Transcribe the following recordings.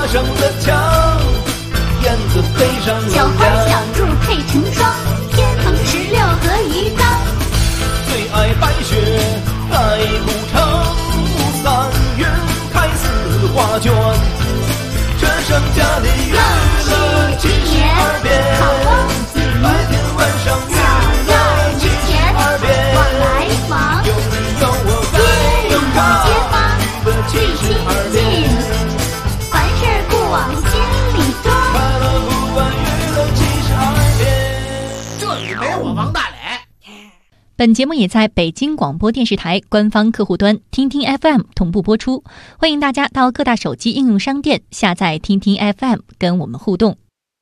上了墙，燕子飞上了小花小兔配成双，天蓬16和鱼缸。 最爱白雪爱古城，3月开似画卷，这盛家的娱乐72变，白天晚上娱乐72变， 往来忙， 有你有我在街坊最亲近，凡事不往心里装。 快乐不管娱乐72变。 这里没我王大磊。 本节目也在北京广播电视台官方客户端听听 FM 同步播出，欢迎大家到各大手机应用商店下载听听 FM 跟我们互动。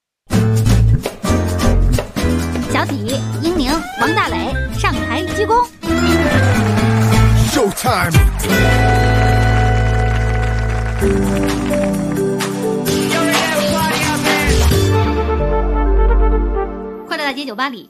小体、英宁、王大磊上台鞠躬。 Showtime。 快乐大街酒吧里，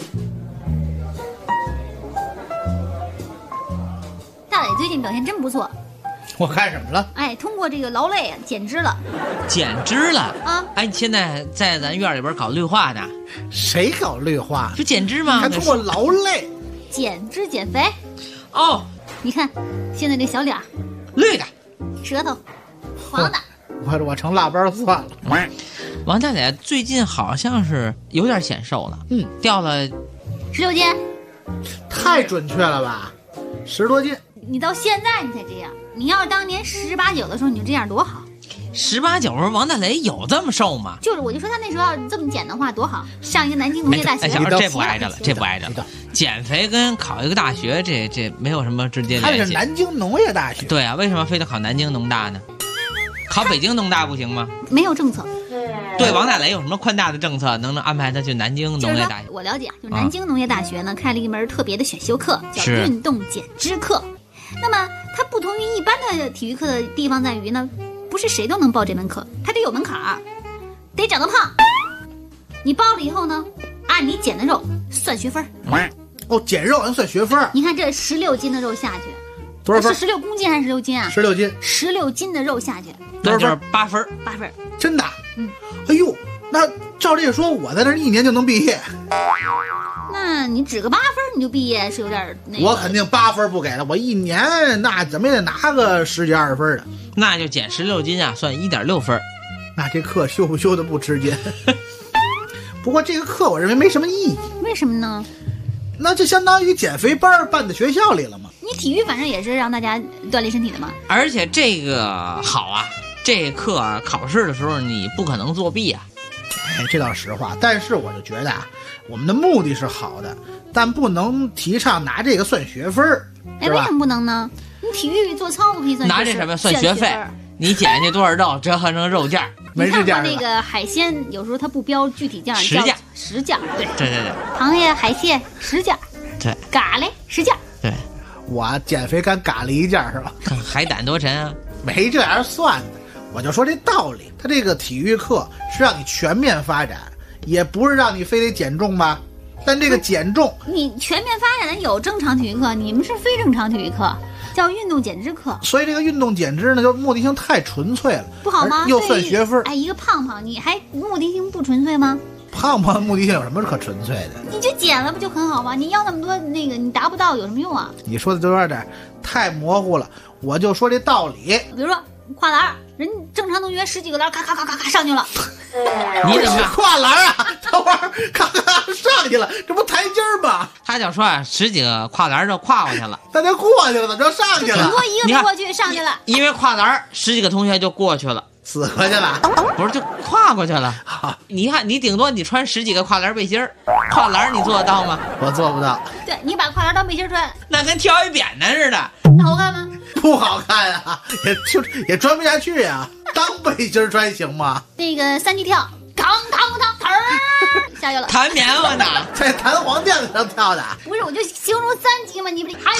大磊最近表现真不错。 我干什么了？ 哎，通过这个劳累减脂了。 减脂了啊！ 哎，你现在在咱院里边搞绿化呢？ 谁搞绿化？ 就减脂吗？ 还通过劳累减脂减肥。 哦， 你看现在这小脸， 绿的， 舌头黄的。 我成腊八蒜了。 王大姐最近好像是有点显瘦了，掉了 16斤。 太准确了吧，10多斤。 你到现在你才这样，你要是当年18、19的时候你就这样多好。 18、19时候王大雷有这么瘦吗？ 就是，我就说他那时候要这么减的话多好，上一个南京农业大学。 哎，这不挨着了，这不挨着了。减肥跟考一个大学，这没有什么直接联系。 他是南京农业大学。 对啊，为什么非得考南京农大呢？考北京农大不行吗？ 没有政策。 对王大雷有什么宽大的政策能安排他去南京农业大学？ 我了解，就南京农业大学呢开了一门特别的选修课，叫运动减脂课。那么它不同于一般的体育课的地方在于呢，不是谁都能报这门课，它得有门槛儿，得长得胖。你报了以后呢，按你减的肉算学分。 哦，减肉能算学分。 你看这16斤的肉下去， 多少分？ 是16公斤还是16斤啊 ？16斤。 16斤的肉下去， 那就是8分。 8分。 真的？哎呦，那照这个说，我在那1年就能毕业。 那你只个8分你就毕业是有点那个。 我肯定8分不给了，我1年那怎么也得拿个10几20分的。 那就减16斤啊，算1.6分。 那这课修不修的不直接？不过这个课我认为没什么意义。 为什么呢？ 那就相当于减肥班办在学校里了嘛。 你体育反正也是让大家锻炼身体的嘛。 而且这个好啊，这课考试的时候你不可能作弊啊。 哎，这倒实话。但是我就觉得啊，我们的目的是好的，但不能提倡拿这个算学分。 哎，为什么不能呢？你体育做操不可以算学分？ 拿这什么算学费？你减去多少肉，折合成肉价。 没事价。 那个海鲜有时候它不标具体价， 实价。 实价。 对。 螃蟹、海蟹实价。 对。 蛤蜊实价。 对。 我减肥干蛤蜊一件是吧？ 海胆多沉啊？ 没这样算的。我就说这道理，他这个体育课是让你全面发展，也不是让你非得减重吧。但这个减重， 你全面发展的有正常体育课，你们是非正常体育课，叫运动减脂课。 所以这个运动减脂呢，就目的性太纯粹了， 不好吗？ 又算学分。 哎，一个胖胖，你还目的性不纯粹吗？ 胖胖的目的性有什么可纯粹的？ 你就减了不就很好吗？你要那么多那个，你达不到有什么用啊？ 你说的就有点太模糊了。我就说这道理， 比如说跨栏，人正常同学10几个栏，咔咔咔咔咔上去了。 你怎么跨栏啊？等会儿咔咔上去了，这不台阶吗？ 他就说10几个跨栏就跨过去了， 大家过去了，怎么就上去了？ 顶多一个没过去上去了， 因为跨栏10几个同学就过去了， 死过去了， 不是就跨过去了。你看你顶多你穿10几个跨栏背心儿，跨栏你做得到吗？ 我做不到。 对，你把跨栏当背心穿， 那跟跳一扁担似的， 那好看吗？ 不好看啊，也穿不下去呀。当背心穿行吗？ 那个3级跳，嘡下去了， 弹棉花呢， 在弹簧垫子上跳的。 不是，我就形容3级嘛，你不弹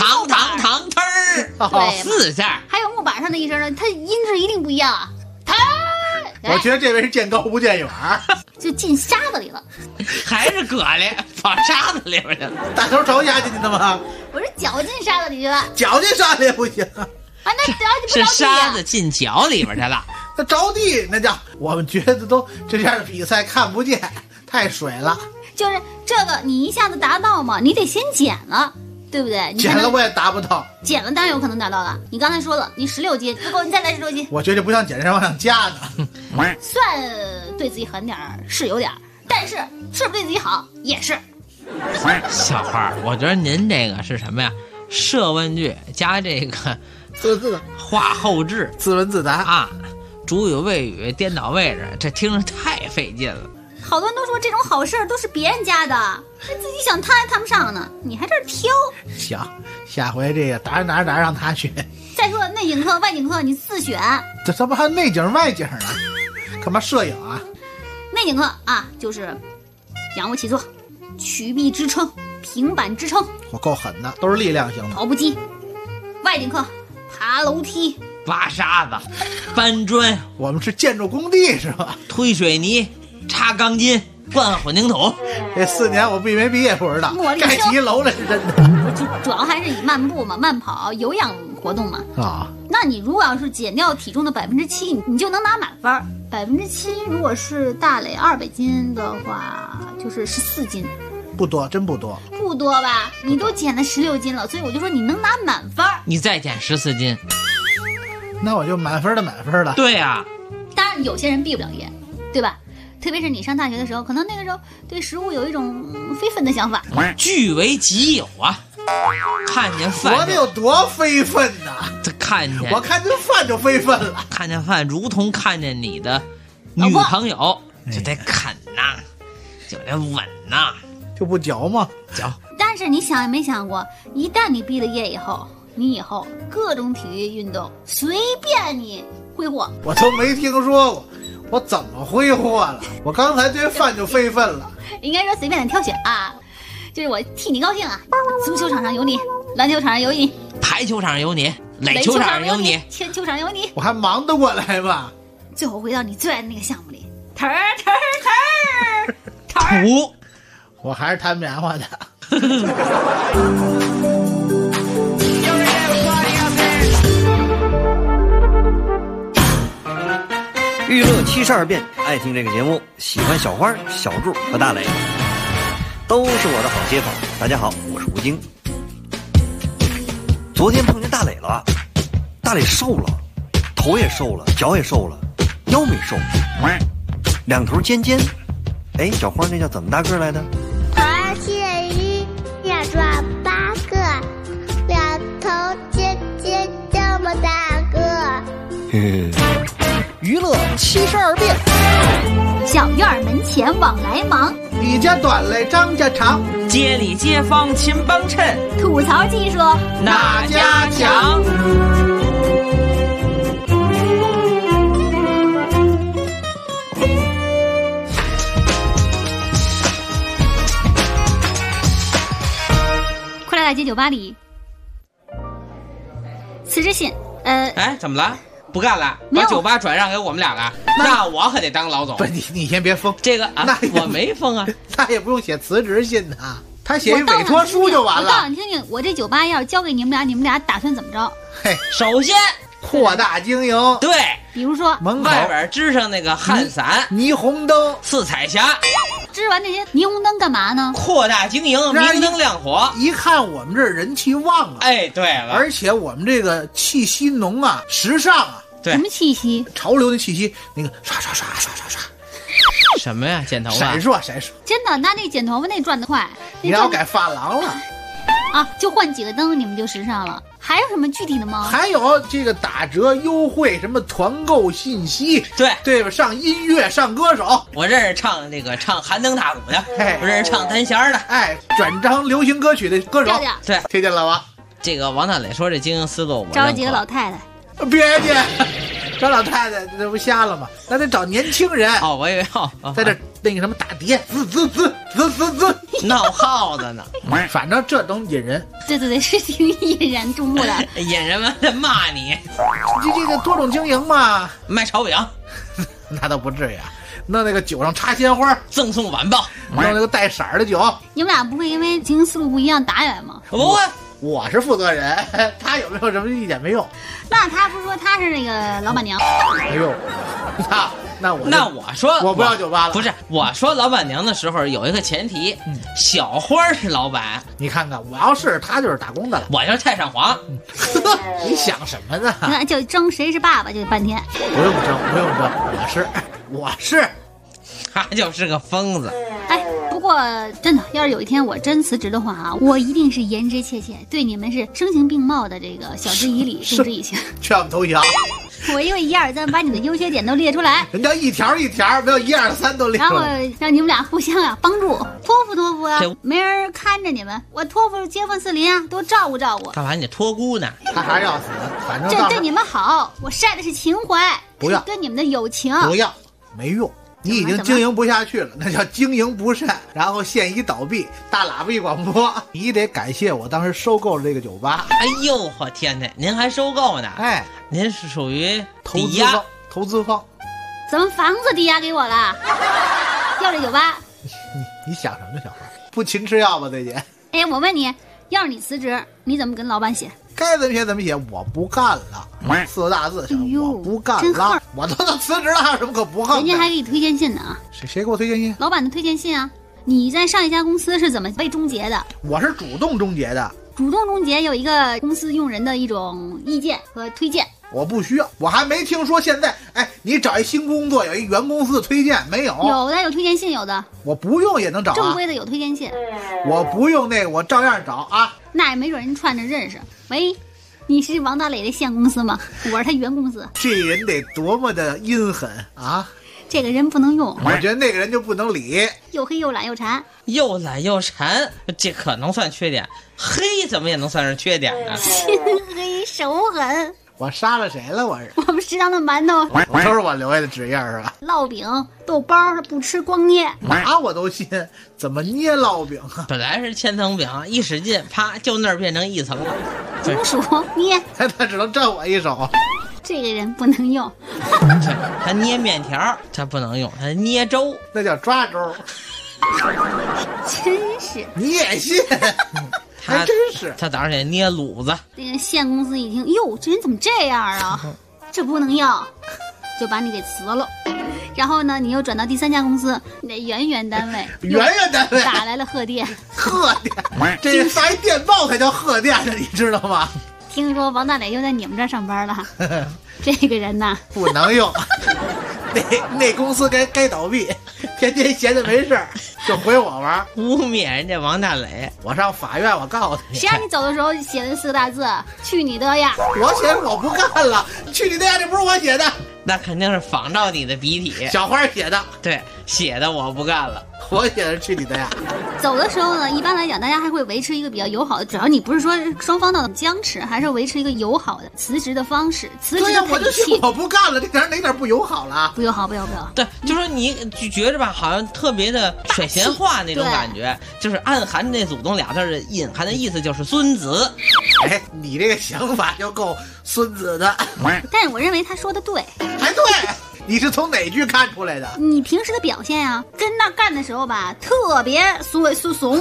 对 4下， 还有木板上的一声呢，它音质一定不一样啊。 我觉得这位是见高不见远， 就进沙子里了， 还是蛤蜊跑沙子里边去了。 大头朝下进去的吗？ 我是脚进沙子里去了， 脚进沙子里也不行啊。 那只要是沙子进脚里边去了。 那着地那叫我们觉得都这样的比赛看不见，太水了。 就是这个你一下子达到嘛，你得先减了，对不对？ 减了我也达不到， 减了当然有可能达到了。你刚才说了，你16斤不够，你再来16斤。 我觉得不像减身，往上加呢。 算对自己狠点儿是有点儿，但是是不是对自己好也是。 小花，我觉得您这个是什么呀？设问句加这个自话后置， 自问自答啊，主语谓语颠倒位置，这听着太费劲了。 好多人都说这种好事儿都是别人家的，自己想摊还摊不上呢，你还这儿挑。 行，下回这个哪让他去。 再说内景课、外景课你自选。 这不还内景外景呢？干嘛摄影啊？ 内景课啊，就是仰卧起坐、曲臂支撑、平板支撑。 我够狠的，都是力量型的。 跑步机。外景课，爬楼梯、 挖沙子、搬砖。 我们是建筑工地是吧？ 推水泥、插钢筋、灌混凝土。 这4年我没毕业不知道，盖起一楼来是真的。 主要还是以慢步嘛、慢跑、有氧活动嘛。 啊， 那你如果要是减掉体重的7%，你就能拿满分。7%如果是大磊200斤的话，就是14斤。 不多，真不多， 不多吧？你都减了16斤了，所以我就说你能拿满分。 你再减14斤， 那我就满分的满分了。 对呀、 当然有些人毕不了业，对吧？特别是你上大学的时候，可能那个时候对食物有一种非分的想法。 据为己有啊！看见饭我得有多非分呐！ 这看见我看见饭就非分了， 看见饭如同看见你的女朋友，就得啃呐，就得吻呐， 就不嚼吗？ 嚼。 但是你想也没想过，一旦你毕了业以后，你以后各种体育运动随便你挥霍。 我都没听说过，我怎么挥霍了？我刚才对饭就非分了。 应该说随便的挑选啊，就是我替你高兴啊。足球场上有你，篮球场上有你， 排球场上有你，垒球场上有你， 铅球场有你， 我还忙得过来吗？ 最后回到你最爱的那个项目里，忒儿， 土， 我还是弹棉花的。 娱乐72变，爱听这个节目，喜欢小花、小柱和大磊，都是我的好街坊。大家好，我是吴京。昨天碰见大磊了，大磊瘦了，头也瘦了，脚也瘦了，腰没瘦，两头尖尖。哎，小花那叫怎么大个来的？ 头儿7一，要抓8个，两头尖尖这么大个。 嘿嘿。 娱乐72变， 小院门前往来忙， 李家短嘞张家长， 街里街坊勤帮衬， 吐槽技术哪家强？ 快乐大街酒吧里，辞职信， 哎，怎么了？不干了， 没有把酒吧转让给我们俩了，那我可得当老总不。你先别疯， 这个啊那， 我没封啊。 他也不用写辞职信呐，他写一委托书就完我倒了。 想听听，我这酒吧要是交给你们俩，你们俩打算怎么着？ 嘿， 首先， 扩大经营， 对比如说门口外边支上那个汗伞、 霓虹灯， 四彩霞， 支完这些霓虹灯干嘛呢？ 扩大经营，明灯亮火。 一看我们这儿人气旺啊， 哎，对了， 而且我们这个气息浓啊，时尚啊， 对什么气息？ 潮流的气息，那个刷刷刷刷刷刷， 什么呀？剪头发闪？烁闪烁。 真的，那那剪头发那转得快，那转你让我改发廊了， 啊，就换几个灯，你们就时尚了。还有什么具体的吗？ 还有这个打折优惠，什么团购信息， 对对吧？上音乐，上歌手， 我认识唱那个唱韩灯大鼓的， 嘿我认识唱单弦的。 哎，转张流行歌曲的歌手调，调， 对， 听见了吧？ 这个王大磊说这经营思路，我找几个认可老太太， 别介，找老太太这不瞎了吗？那得找年轻人， 哦，我以为在这那个什么打碟，滋滋滋滋滋滋， 闹耗子呢， 反正这都引人。 对对对，是挺引人注目的。 引人们在骂你。 这个多种经营嘛， 卖炒饼， 那倒不至于啊。弄那个酒上插鲜花， 赠送晚报。 弄那个带色儿的酒， 你们俩不会因为经营思路不一样打起来吗？ 不会， 我是负责人，他有没有什么意见没用。 那他不是说他是那个老板娘？ 哎呦，那我说我不要酒吧了。 不是，我说老板娘的时候有一个前提，小花是老板。 你看看，我要是他就是打工的了， 我就是太上皇。 你想什么呢？ 那就争谁是爸爸就半天。 不用争，我是。 他就是个疯子。 哎，不过真的，要是有一天我真辞职的话啊，我一定是言之切切，对你们是声情并茂的这个晓之以理，动之以情， 劝我们投降。 我因为1、2、3把你的优缺点都列出来， 人家一条一条，没有1、2、3都列出来， 然后让你们俩互相帮助，托付啊，没人看着你们，我托付街坊四邻啊，多照顾照顾。 干嘛你得托孤呢？ 他还是要死，反正这对你们好，我晒的是情怀， 不要对你们的友情， 不要，没用。你已经经营不下去了，那叫经营不善，然后现已倒闭，大喇叭一广播，你得感谢我当时收购了这个酒吧。 哎呦我天哪，您还收购呢？ 哎， 您是属于抵押投资方。 怎么房子抵押给我了？要这酒吧？ 你想什么，小花？不勤吃药吧，最近？ 哎，我问你，要是你辞职，你怎么跟老板写？ 该怎么写怎么写，我不干了，4个大字，我不干了，我都辞职了，还有什么可不干的？ 人家还给你推荐信呢啊！ 谁给我推荐信？ 老板的推荐信啊！你在上一家公司是怎么被终结的？ 我是主动终结的。 主动终结有一个公司用人的一种意见和推荐。 我不需要，我还没听说现在，哎，你找一新工作有一原公司的推荐没有？ 有的有推荐信，有的我不用也能找啊。 正规的有推荐信， 我不用那个，我照样找啊。 那也没准人串着认识。喂，你是王大磊的现公司吗？我是他原公司。 这人得多么的阴狠啊！ 这个人不能用， 我觉得那个人就不能理。 又黑又懒又馋， 又懒又馋，这可能算缺点。黑怎么也能算是缺点呢？ 心黑手狠。 我杀了谁了？我是我们食堂的馒头， 都是我留下的纸印是吧？ 烙饼、豆包，他不吃光捏， 那我都信。怎么捏烙饼啊？ 本来是千层饼，一使劲，啪，就那儿变成1层了。 金属捏， 他只能挣我一手。 这个人不能用。 对，他捏面条，他不能用，他捏粥， 那叫抓粥。 真是， 你也信？还真是。 他早上得捏卤子。 那个县公司一听，哟，这人怎么这样啊？这不能要，就把你给辞了。然后呢，你又转到第3家公司，你的圆圆单位，打来了贺电。 贺电，这发一电报才叫贺电呢，你知道吗？ 听说王大磊又在你们这儿上班了，这个人呐不能用。那公司该倒闭，天天闲着没事就回我玩， 污蔑人家王大磊。 我上法院，我告诉你， 谁让你走的时候写的4个大字“去你的呀”？ 我写我不干了，去你的呀！这不是我写的， 那肯定是仿照你的笔体， 小花写的。 对，写的我不干了， 我写的去你的呀。 走的时候呢，一般来讲，大家还会维持一个比较友好的，只要你不是说双方闹僵持，还是维持一个友好的辞职的方式。辞职的我就说我不干了，这哪点不友好了？ 不友好，不要。 对，就说你觉着吧，好像特别的水闲话那种感觉，就是暗含那祖宗俩字的隐含的意思就是孙子。 哎，你这个想法就够孙子的。 但是我认为他说的对。 哎，对。你是从哪句看出来的？ 你平时的表现啊，跟那干的时候吧，特别怂，说怂。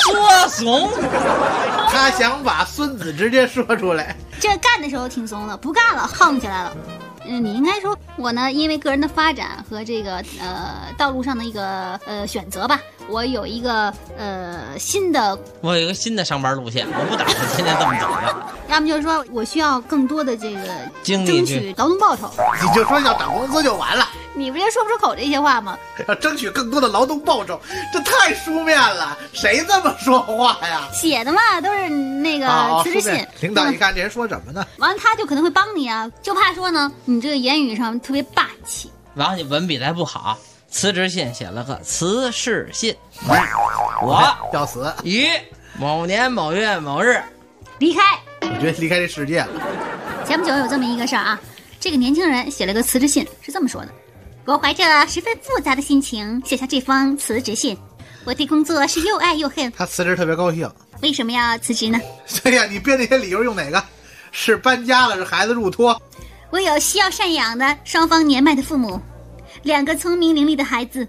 他想把孙子直接说出来。 这干的时候挺怂的，不干了，横起来了。你应该说，我呢，因为个人的发展和这个道路上的一个选择吧，我有一个我有一个新的上班路线，我不打算天天这么走的。 要么就是说我需要更多的这个精力争取劳动报酬。 你就说要涨工资就完了。 你不就说不出口这些话吗？ 要争取更多的劳动报酬，这太书面了，谁这么说话呀？ 写的嘛，都是那个辞职信。 领导一看这人说什么呢？ 完了他就可能会帮你啊，就怕说呢，你这个言语上特别霸气。 然后你文笔再不好，辞职信写了个辞世信，我要死于某年某月某日离开。 我觉得离开这世界了。 前不久有这么一个事儿啊，这个年轻人写了个辞职信，是这么说的：我怀着十分复杂的心情写下这封辞职信。我对工作是又爱又恨。 他辞职特别高兴。 为什么要辞职呢？ 对呀，你编那些理由用哪个？是搬家了，是孩子入托？ 我有需要赡养的双方年迈的父母，2个聪明伶俐的孩子，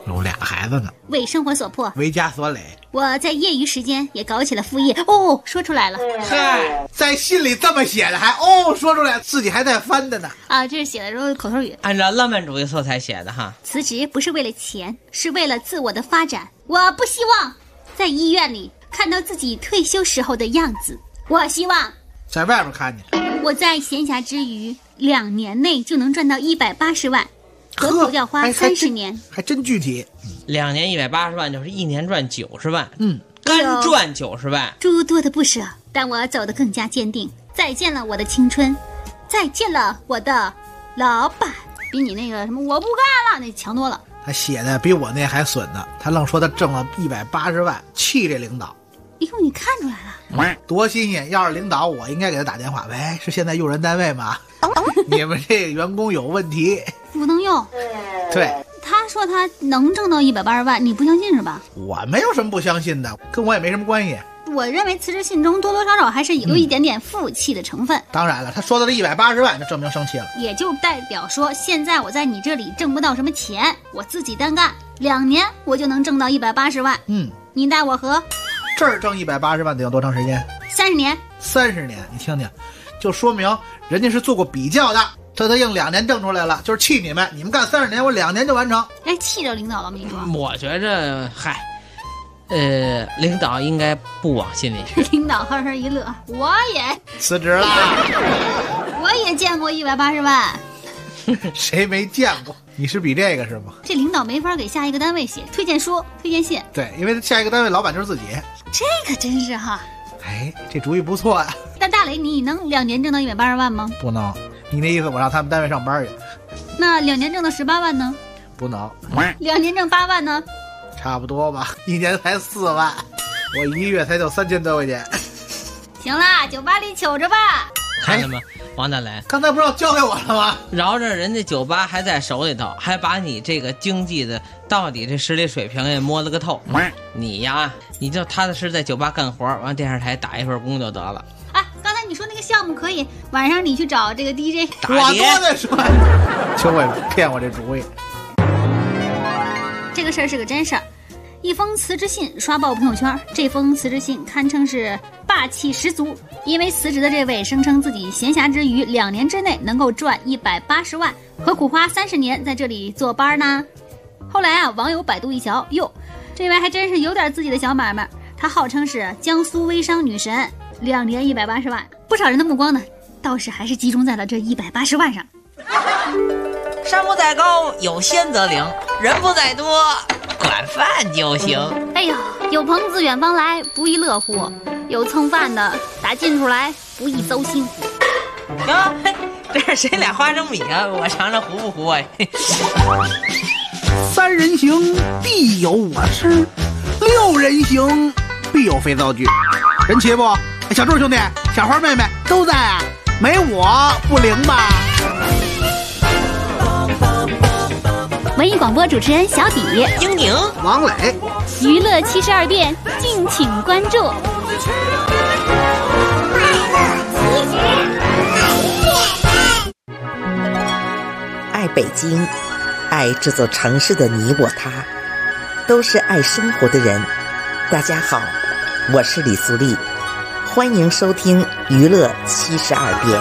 有俩孩子呢， 为生活所迫， 为家所累。 我在业余时间也搞起了副业。哦，说出来了。 嗨， 在信里这么写的，还说出来，自己还在翻的呢。 啊，这是写的时候口头语， 按照浪漫主义色彩写的哈。 辞职不是为了钱，是为了自我的发展。我不希望在医院里看到自己退休时候的样子，我希望在外面看见。 我在闲暇之余2年内就能赚到180万，何苦要花30年？ 还真具体。 2年180万，就是1年赚90万，干赚90万， 诸多的不舍，但我走得更加坚定。再见了我的青春，再见了我的老板，比你那个什么我不干了那强多了。 他写的比我那还损呢，他愣说他挣了180万，气这领导。 哎呦，你看出来了， 多新鲜！要是领导，我应该给他打电话，喂，是现在用人单位吗？你们这员工有问题， 不能用。 对， 他说他能挣到180万，你不相信是吧？ 我没有什么不相信的，跟我也没什么关系。 我认为辞职信中多多少少还是有一点点负气的成分。 当然了，他说到这180万，就证明生气了， 也就代表说，现在我在你这里挣不到什么钱，我自己单干2年，我就能挣到180万。你待我和这儿挣180万得用多长时间 ？30年。 30年，你听听，就说明人家是做过比较的。他硬2年挣出来了，就是气你们，你们干30年，我2年就完成。 哎，气着领导了吗？你说？ 我觉着，嗨，领导应该不往心里去。 领导呵呵一乐，我也辞职了， 我也见过180万。 谁没见过？你是比这个是吗？ 这领导没法给下一个单位写推荐书、推荐信。 对，因为下一个单位老板就是自己。 这可真是哈。 哎，这主意不错呀。 但大雷，你能2年挣到180万吗？ 不能。你那意思我让他们单位上班去？ 那2年挣到18万呢？ 不能。 2年挣8万呢？ 差不多吧，1年才4万，我1个月才就3000多块钱。 行啦，酒吧里瞅着吧。 看见吗，王大雷？ 刚才不是要交给我了吗？ 饶着人家酒吧还在手里头，还把你这个经济的到底这实力水平也摸了个透。你呀，你就踏踏实实在酒吧干活，完电视台打一份工就得了。 哎，刚才你说那个项目可以，晚上你去找这个 DJ。 我多的说，就为了骗我这主意。 这个事儿是个真事儿。一封辞职信刷爆朋友圈，这封辞职信堪称是霸气十足。因为辞职的这位声称自己闲暇之余2年之内能够赚180万，何苦花30年在这里坐班呢？后来啊，网友百度一瞧，哟，这位还真是有点自己的小买卖。他号称是江苏微商女神，2年180万。不少人的目光呢，倒是还是集中在了这180万上。 山不在高，有仙则灵；人不在多，管饭就行。 哎呦，有朋自远方来，不亦乐乎；有蹭饭的打近处来，不亦糟心。 啊，这是谁俩花生米啊？我尝尝糊不糊啊 ？3人行，必有我师；6人行，必有肥皂剧。人齐不？小柱兄弟、小花妹妹都在啊，没我不灵吧？ 文艺广播主持人小底、 英宁、 王磊， 娱乐72变，敬请关注。 爱北京，爱这座城市的你我他，都是爱生活的人。大家好，我是李素丽，欢迎收听娱乐72变。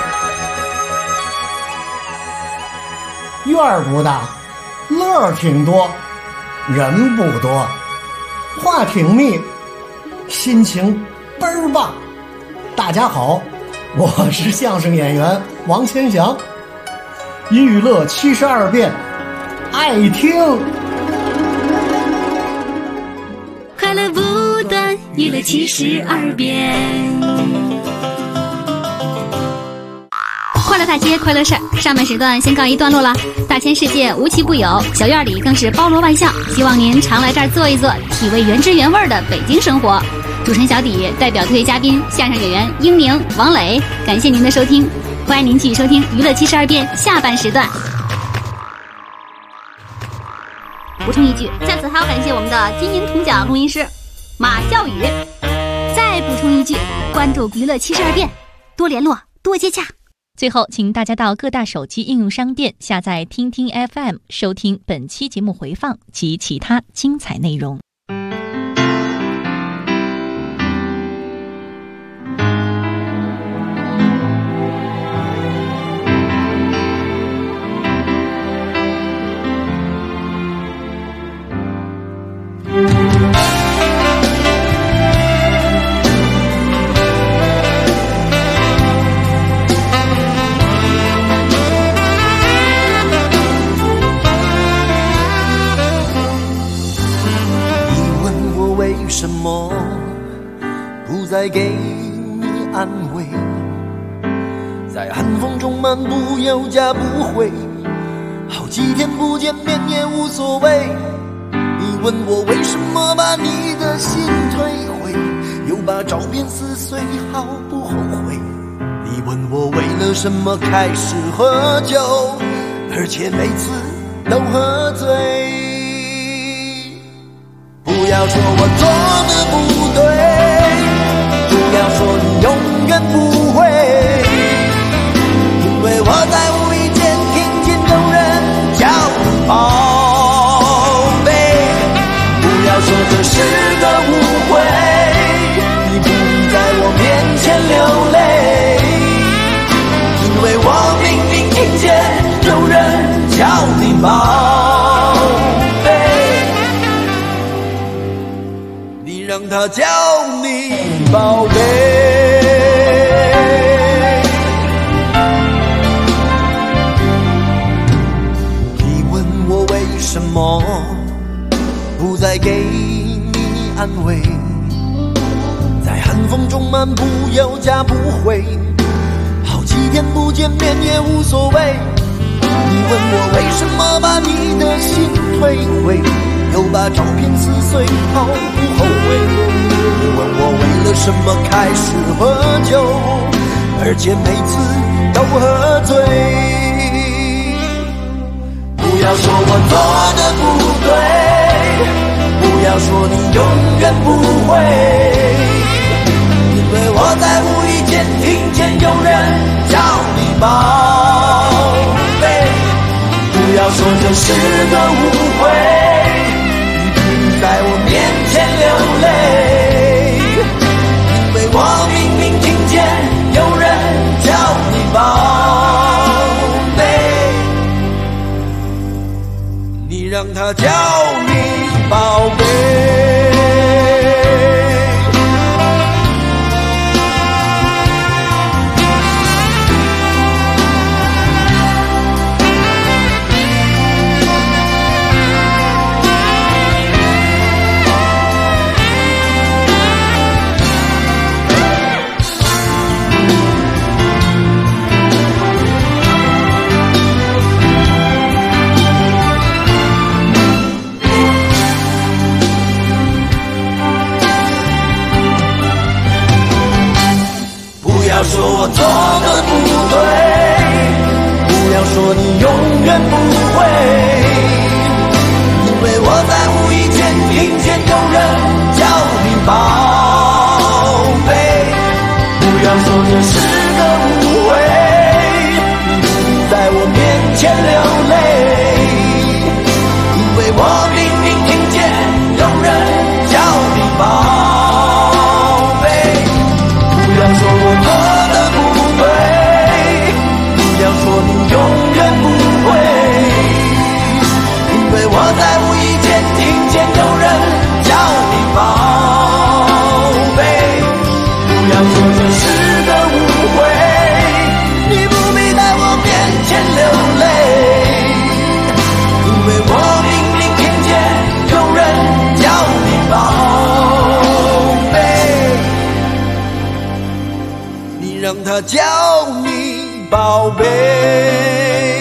院儿不大，乐儿挺多，人不多，话挺密，心情倍儿棒。大家好，我是相声演员王千祥，娱乐72变，爱听。 快乐不断，娱乐72变。快乐大街，快乐事儿。上半时段先告一段落了。大千世界无奇不有，小院里更是包罗万象。希望您常来这儿坐一坐，体味原汁原味的北京生活。主持人小底代表特约嘉宾相声演员英宁、王磊，感谢您的收听，欢迎您继续收听娱乐72变下半时段。补充一句，在此还要感谢我们的金银铜奖录音师马笑宇。再补充一句，关注娱乐72变，多联络，多接洽。 最后，请大家到各大手机应用商店下载听听 FM， 收听本期节目回放及其他精彩内容。 什么不再给你安慰，在寒风中漫步有家不回，好几天不见面也无所谓。你问我为什么把你的心退回，又把照片撕碎毫不后悔。你问我为了什么开始喝酒，而且每次都喝醉。不要说我做的不对，不要说你永远不会，因为我在无意间听见有人叫你宝贝。不要说这是个误会，你不必在我面前流泪，因为我明明听见有人叫你宝贝。让他叫你宝贝。你问我为什么不再给你安慰，在寒风中漫步有家不回，好几天不见面也无所谓。你问我为什么把你的心退回，又把照片撕碎毫不后悔。你问我为了什么开始喝酒，而且每次都喝醉。不要说我做的不对，不要说你永远不会，因为我在无意间听见有人叫你宝贝。不要说这是个误会，在我面前流泪，因为我明明听见有人叫你宝贝，你让他叫你宝贝。说我做的不对，不要说你永远不会，因为我在无意间听见有人叫你宝贝。不要说这是个误会，你不必在我面前流泪，因为我明明听见有人叫你宝贝。不要说我做的不对，不要说你永远不会，因为我在无意间听见有人叫你宝贝。不要说这是个误会，你不必在我面前流泪，因为我明明听见有人叫你宝贝，你让他叫你宝贝。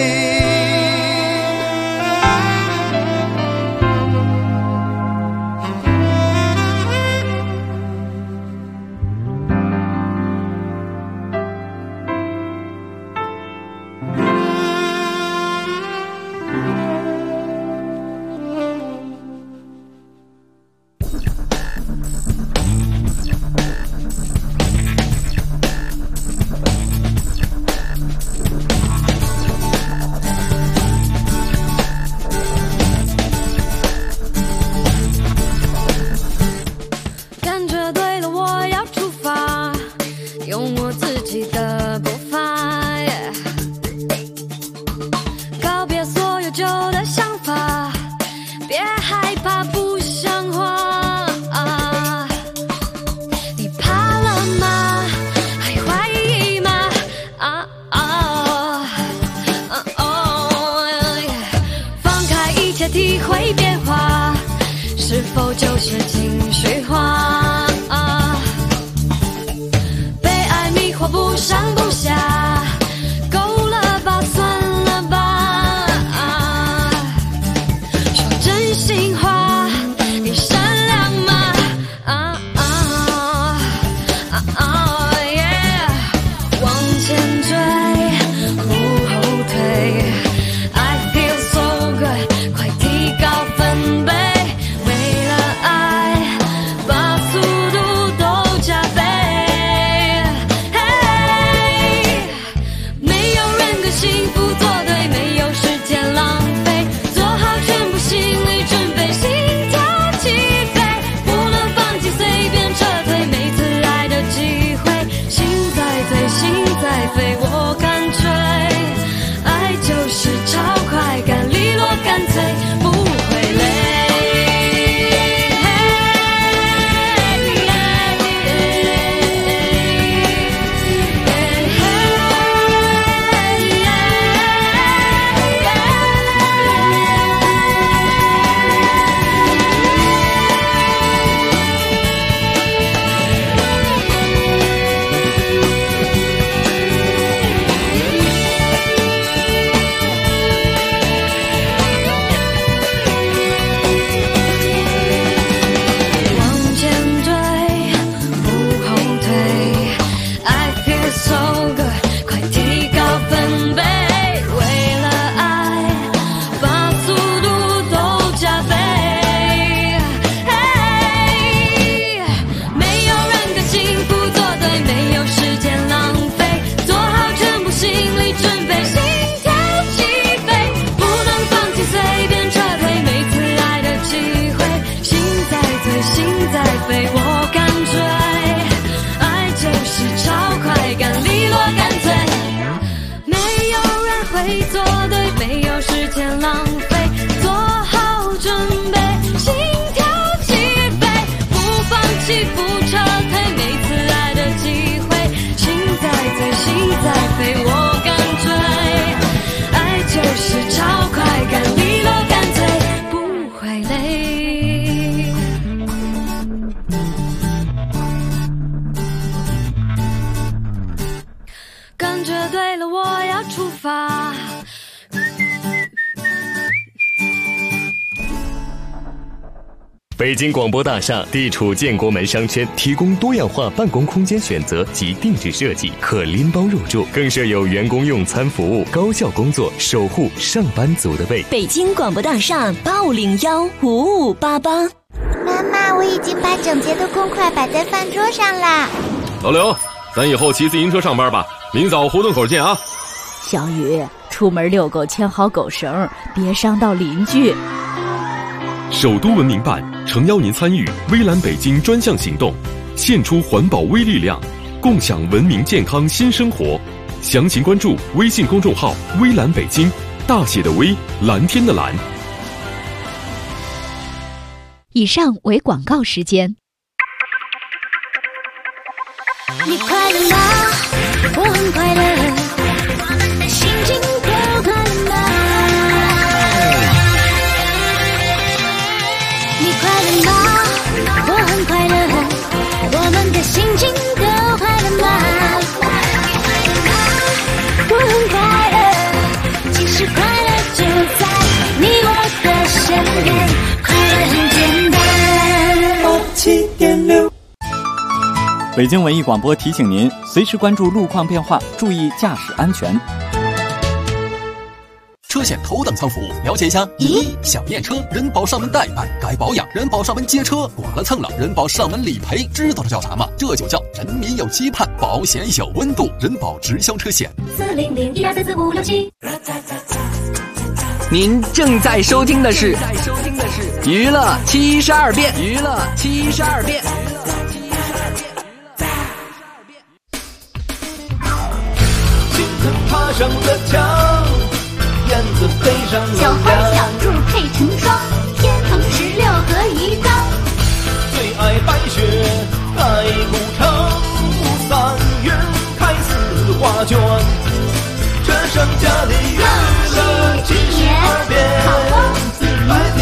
体会变化，是否就是情绪化？被爱迷惑不上不下，够了吧，算了吧。说真心话，你善良吗？往前追，不后退。I feel so good， 快提高分贝，为了爱，把速度都加倍。没有人跟幸福作对，没有时间浪费，做好全部心理准备，心跳起飞，不能放弃，随便撤退，每次爱的机会，心在飞，心在飞，我干脆，爱就是超快感，利落干脆，不会累。往前追，不后退。I feel so good， 快提高分贝，为了爱，把速度都加倍。没有人跟幸福作对，没有时间浪费，做好全部心理准备，心跳起飞，不能放弃，随便撤退，每次爱的机会，心在飞，心在飞，我干脆，爱就是超快感，利落干脆，没有人会做对，没有时间浪费，做好准备，心跳起飞，不放弃，不撤退，每次爱的机会，心在飞，心在飞，我干脆，爱就是超快感，利落干脆，不会累。感觉对了，我要出发。 北京广播大厦地处建国门商圈，提供多样化办公空间选择及定制设计，可拎包入住，更设有员工用餐服务，高效工作，守护上班族的胃。 北京广播大厦8515588。 妈妈，我已经把整洁的公筷摆在饭桌上啦。 老刘，咱以后骑自行车上班吧，明早胡同口见啊。 小雨，出门遛狗牵好狗绳，别伤到邻居。 首都文明办诚邀您参与微蓝北京专项行动，献出环保微力量，共享文明健康新生活。详情关注微信公众号微蓝北京，大写的微，蓝天的蓝。 以上为广告时间。 你快乐吗？我很快乐，心情更快乐吗？你快乐吗？我很快乐，我们的心情更快乐吗？我很快乐，其实快乐就在你我的身边，快乐很简单。7.6 北京文艺广播提醒您，随时关注路况变化，注意驾驶安全。 车险头等舱服务，了解一下。1. 想验车，人保上门代办；该保养，人保上门接车；剐了蹭了，人保上门理赔。知道这叫啥吗？这就叫人民有期盼，保险有温度。人保直销车险。40012344567。 您正在收听的是娱乐72变。娱乐72变。 爬上了墙，燕子飞上了小花小兔配成双，天蓬16合一缸。 最爱白雪，爱古城，3月开4画卷。这剩下的娱乐72变。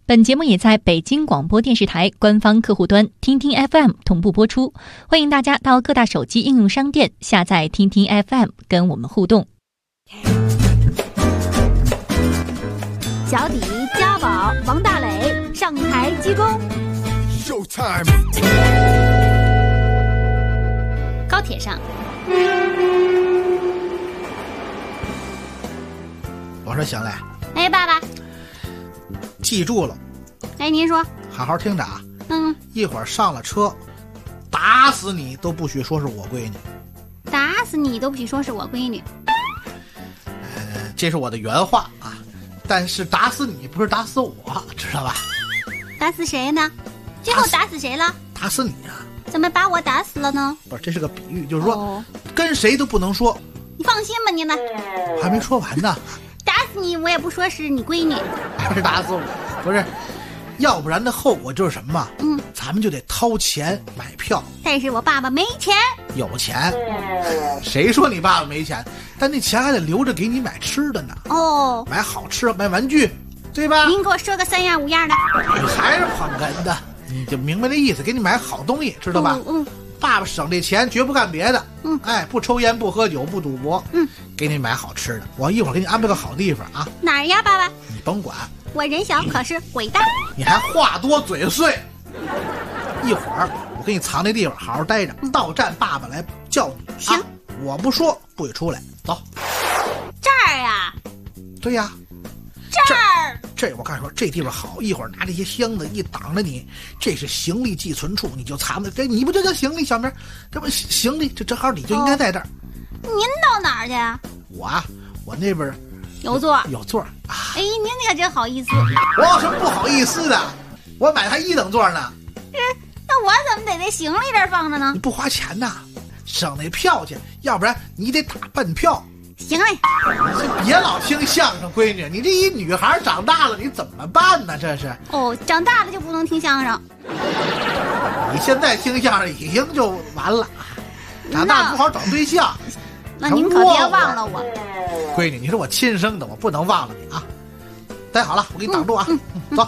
本节目也在北京广播电视台官方客户端听听 FM 同步播出，欢迎大家到各大手机应用商店下载听听 FM 跟我们互动。 小底、家宝、王大磊上台鞠躬。 Showtime。 高铁上， 我说行嘞。 哎，爸爸， 记住了。 哎，您说。 好好听着啊。一会儿上了车，打死你都不许说是我闺女。 打死你都不许说是我闺女。 这是我的原话啊。但是打死你不是打死我，知道吧？ 打死谁呢？最后打死谁了？ 打死你啊！ 怎么把我打死了呢？ 不是，这是个比喻，就是说，跟谁都不能说。 你放心吧，你们。 我还没说完呢。 打死你，我也不说是你闺女。 还是打死我？不是，要不然的后果就是什么？咱们就得掏钱买票。 但是我爸爸没钱。 有钱？谁说你爸爸没钱？但那钱还得留着给你买吃的呢。 哦， 买好吃，买玩具，对吧？ 您给我说个3样5样的。 你还是捧哏的，你就明白那意思，给你买好东西，知道吧？爸爸省这钱绝不干别的。哎，不抽烟，不喝酒，不赌博。给你买好吃的。我一会儿给你安排个好地方啊。 哪儿呀，爸爸？ 你甭管。 我人小可是伟大。 你还话多嘴碎。一会儿我给你藏那地方，好好待着。到站爸爸来叫你。 行。 我不说不许出来。走。 这儿呀？ 对呀。 这儿。 这我跟你说，这地方好。一会儿拿这些箱子一挡着你，这是行李寄存处，你就藏着。这你不就叫行李小明？这不行李，这正好你就应该在这儿。 您到哪儿去啊？ 我啊，我那边有座。 有座。 哎，您可真好意思。 我有什么不好意思的？我买还1等座呢。 那我怎么得在行李这儿放着呢？ 你不花钱呐，省那票钱，要不然你得打半票。 行嘞。 别老听相声，闺女，你这一女孩长大了，你怎么办呢？这是。 哦，长大了就不能听相声。 你现在听相声已经就完了，长大不好找对象。 那您可别忘了我。 闺女，你是我亲生的，我不能忘了你啊。待好了，我给你挡住啊。走。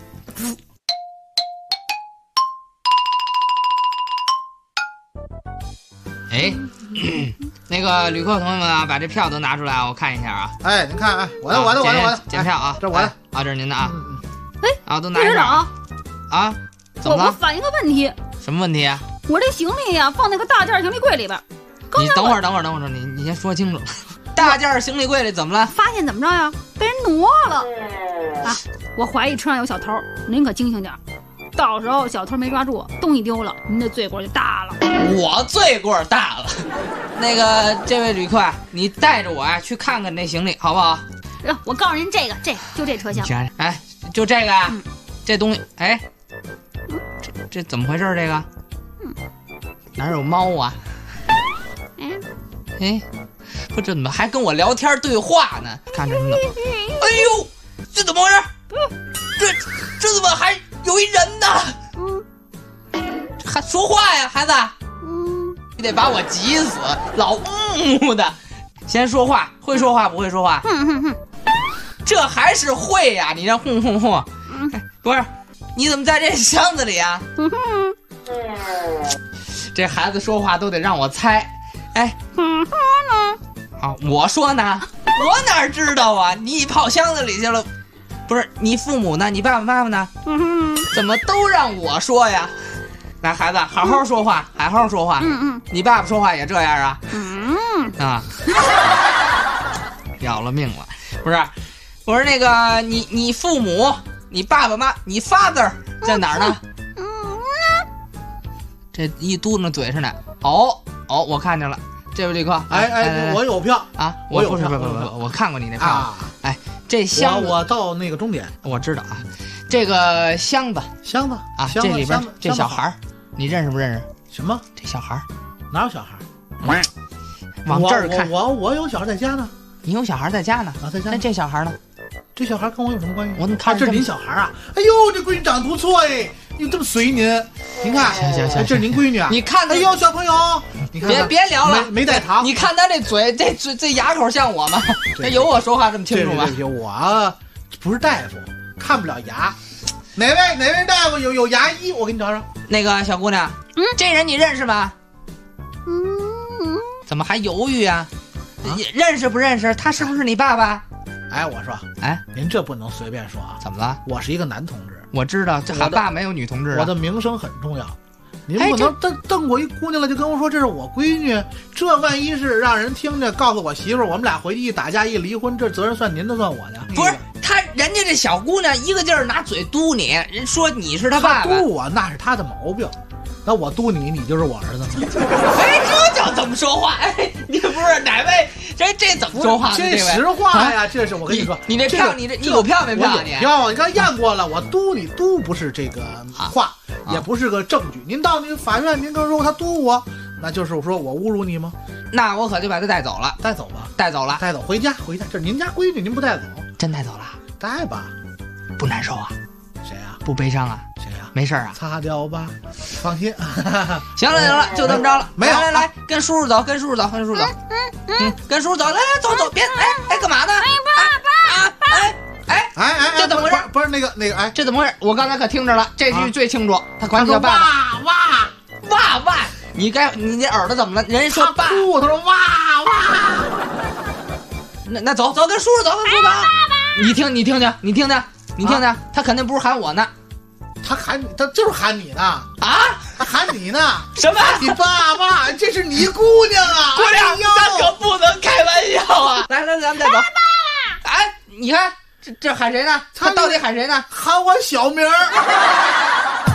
哎，那个旅客同志们啊，把这票都拿出来啊，我看一下啊。 哎，您看，哎，我的， 检票啊， 这我的啊，这是您的啊。 哎， 啊，都拿一下啊。怎么了？ 我反映个问题。 什么问题啊？ 我这行李呀，放那个大件行李柜里边。 你等会儿，你先说清楚。大件行李柜里怎么了？ 发现怎么着呀？被人挪了啊！我怀疑车上有小偷，您可精醒点。到时候小偷没抓住，东西丢了，您这罪过就大了。 我罪过大了。那个，这位旅客，你带着我啊去看看那行李，好不好？ 我告诉您，就这车厢。 哎，就这个呀，这东西，哎，这怎么回事？这个，哪有猫啊？哎，不，这怎么还跟我聊天对话呢？看着呢。哎呦，这怎么回事？这怎么还有一人呢？这还说话呀，孩子？你得把我急死，老的。先说话，会说话不会说话？这还是会呀？你这哼。不是，你怎么在这箱子里啊？这孩子说话都得让我猜。哎，好，我说呢，我哪知道啊？你跑箱子里去了，不是？你父母呢？你爸爸妈妈呢？怎么都让我说呀？来，孩子，好好说话，好好说话。你爸爸说话也这样啊？啊，要了命了！不是，我说那个，你父母，你爸爸妈，你 father 在哪儿呢？这一嘟囔嘴上呢。哦，我看见了，这位旅客， 哎，我有票啊， 我有票， 我看过你那票。哎，这箱子我到那个终点， 我知道啊。这个箱子啊，这里边这小孩，你认识不认识？ 什么？ 这小孩哪有小孩？ 往这儿看， 我有小孩在家呢。 你有小孩在家呢？ 啊，在家。 那这小孩呢？ 这小孩跟我有什么关系？ 我看这是您小孩啊！哎呦，这闺女长得不错哎，你这么随您看， 行， 这是您闺女啊！ 你看， 哎呦，小朋友，你看， 别聊了， 没带糖。 你看他这嘴，这牙口像我吗？这有我说话这么清楚吗？ 我不是大夫，看不了牙。 哪位大夫有牙医？我给你找找。 那个小姑娘，这人你认识吗？怎么还犹豫啊？认识不认识？他是不是你爸爸？ 哎，我说， 哎， 您这不能随便说啊！ 怎么了？ 我是一个男同志， 我知道，这喊爸没有女同志啊。 我的名声很重要，您不能瞪过一姑娘了就跟我说这是我闺女，这万一是让人听着，告诉我媳妇儿，我们俩回去一打架一离婚，这责任算您的算我的？ 不是人家这小姑娘一个劲儿拿嘴嘟你，人说你是他爸爸， 嘟我那是他的毛病。那我嘟你，你就是我儿子吗？ 哎，这叫怎么说话？哎，你不是哪位？这怎么说话？ 这实话呀，这是我跟你说， 你这票，你有票没票？你票，你刚验过了，我嘟你嘟不是这个话，也不是个证据。您到那法院，您跟我说他嘟我，那就是说我侮辱你吗？ 那我可就把他带走了， 带走吧， 带走了， 带走回家，这是您家闺女，您不带走， 真带走了， 带吧， 不难受啊？ 谁呀？ 不悲伤啊？ 谁呀？ 没事啊？ 擦掉吧，放心。 行了，就这么着了。 没有， 来，跟叔叔走，跟叔叔走。跟叔叔走，来走，别，哎，干嘛呢？哎，这怎么回事？ 不是那个，哎， 这怎么回事？我刚才可听着了，这句最清楚，他管你叫爸爸。哇，你这耳朵怎么了？人家说爸， 他说哇。 那走，跟叔叔走，你听听，他肯定不是喊我呢。 他就是喊你呢啊！ 他喊你呢？ 什么？ 你爸爸？这是你姑娘啊！ 姑娘，咱可不能开玩笑啊！来，咱们再走。哎，你看这喊谁呢？他到底喊谁呢？ 喊我小名儿。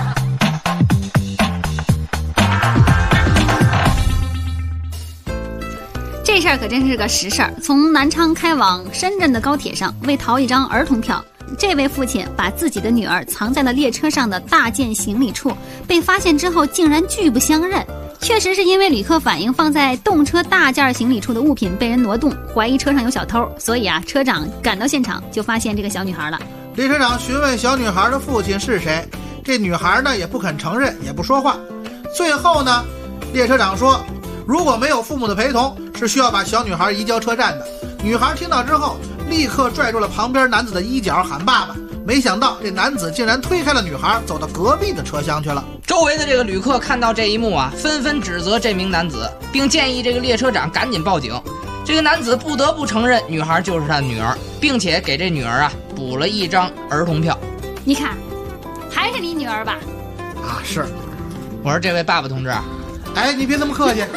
这事儿可真是个实事儿。从南昌开往深圳的高铁上，为淘一张儿童票，这位父亲把自己的女儿藏在了列车上的大件行李处，被发现之后竟然拒不相认。确实是因为旅客反映放在动车大件行李处的物品被人挪动，怀疑车上有小偷，所以车长赶到现场就发现这个小女孩了。 列车长询问小女孩的父亲是谁，这女孩呢也不肯承认，也不说话。最后呢，列车长说，如果没有父母的陪同，是需要把小女孩移交车站的。女孩听到之后，立刻拽住了旁边男子的衣角喊爸爸，没想到这男子竟然推开了女孩，走到隔壁的车厢去了。 周围的这个旅客看到这一幕纷纷指责这名男子，并建议这个列车长赶紧报警。这个男子不得不承认女孩就是他的女儿，并且给这女儿补了一张儿童票。 你看，还是你女儿吧？ 是。 我说这位爸爸同志， 哎，你别这么客气。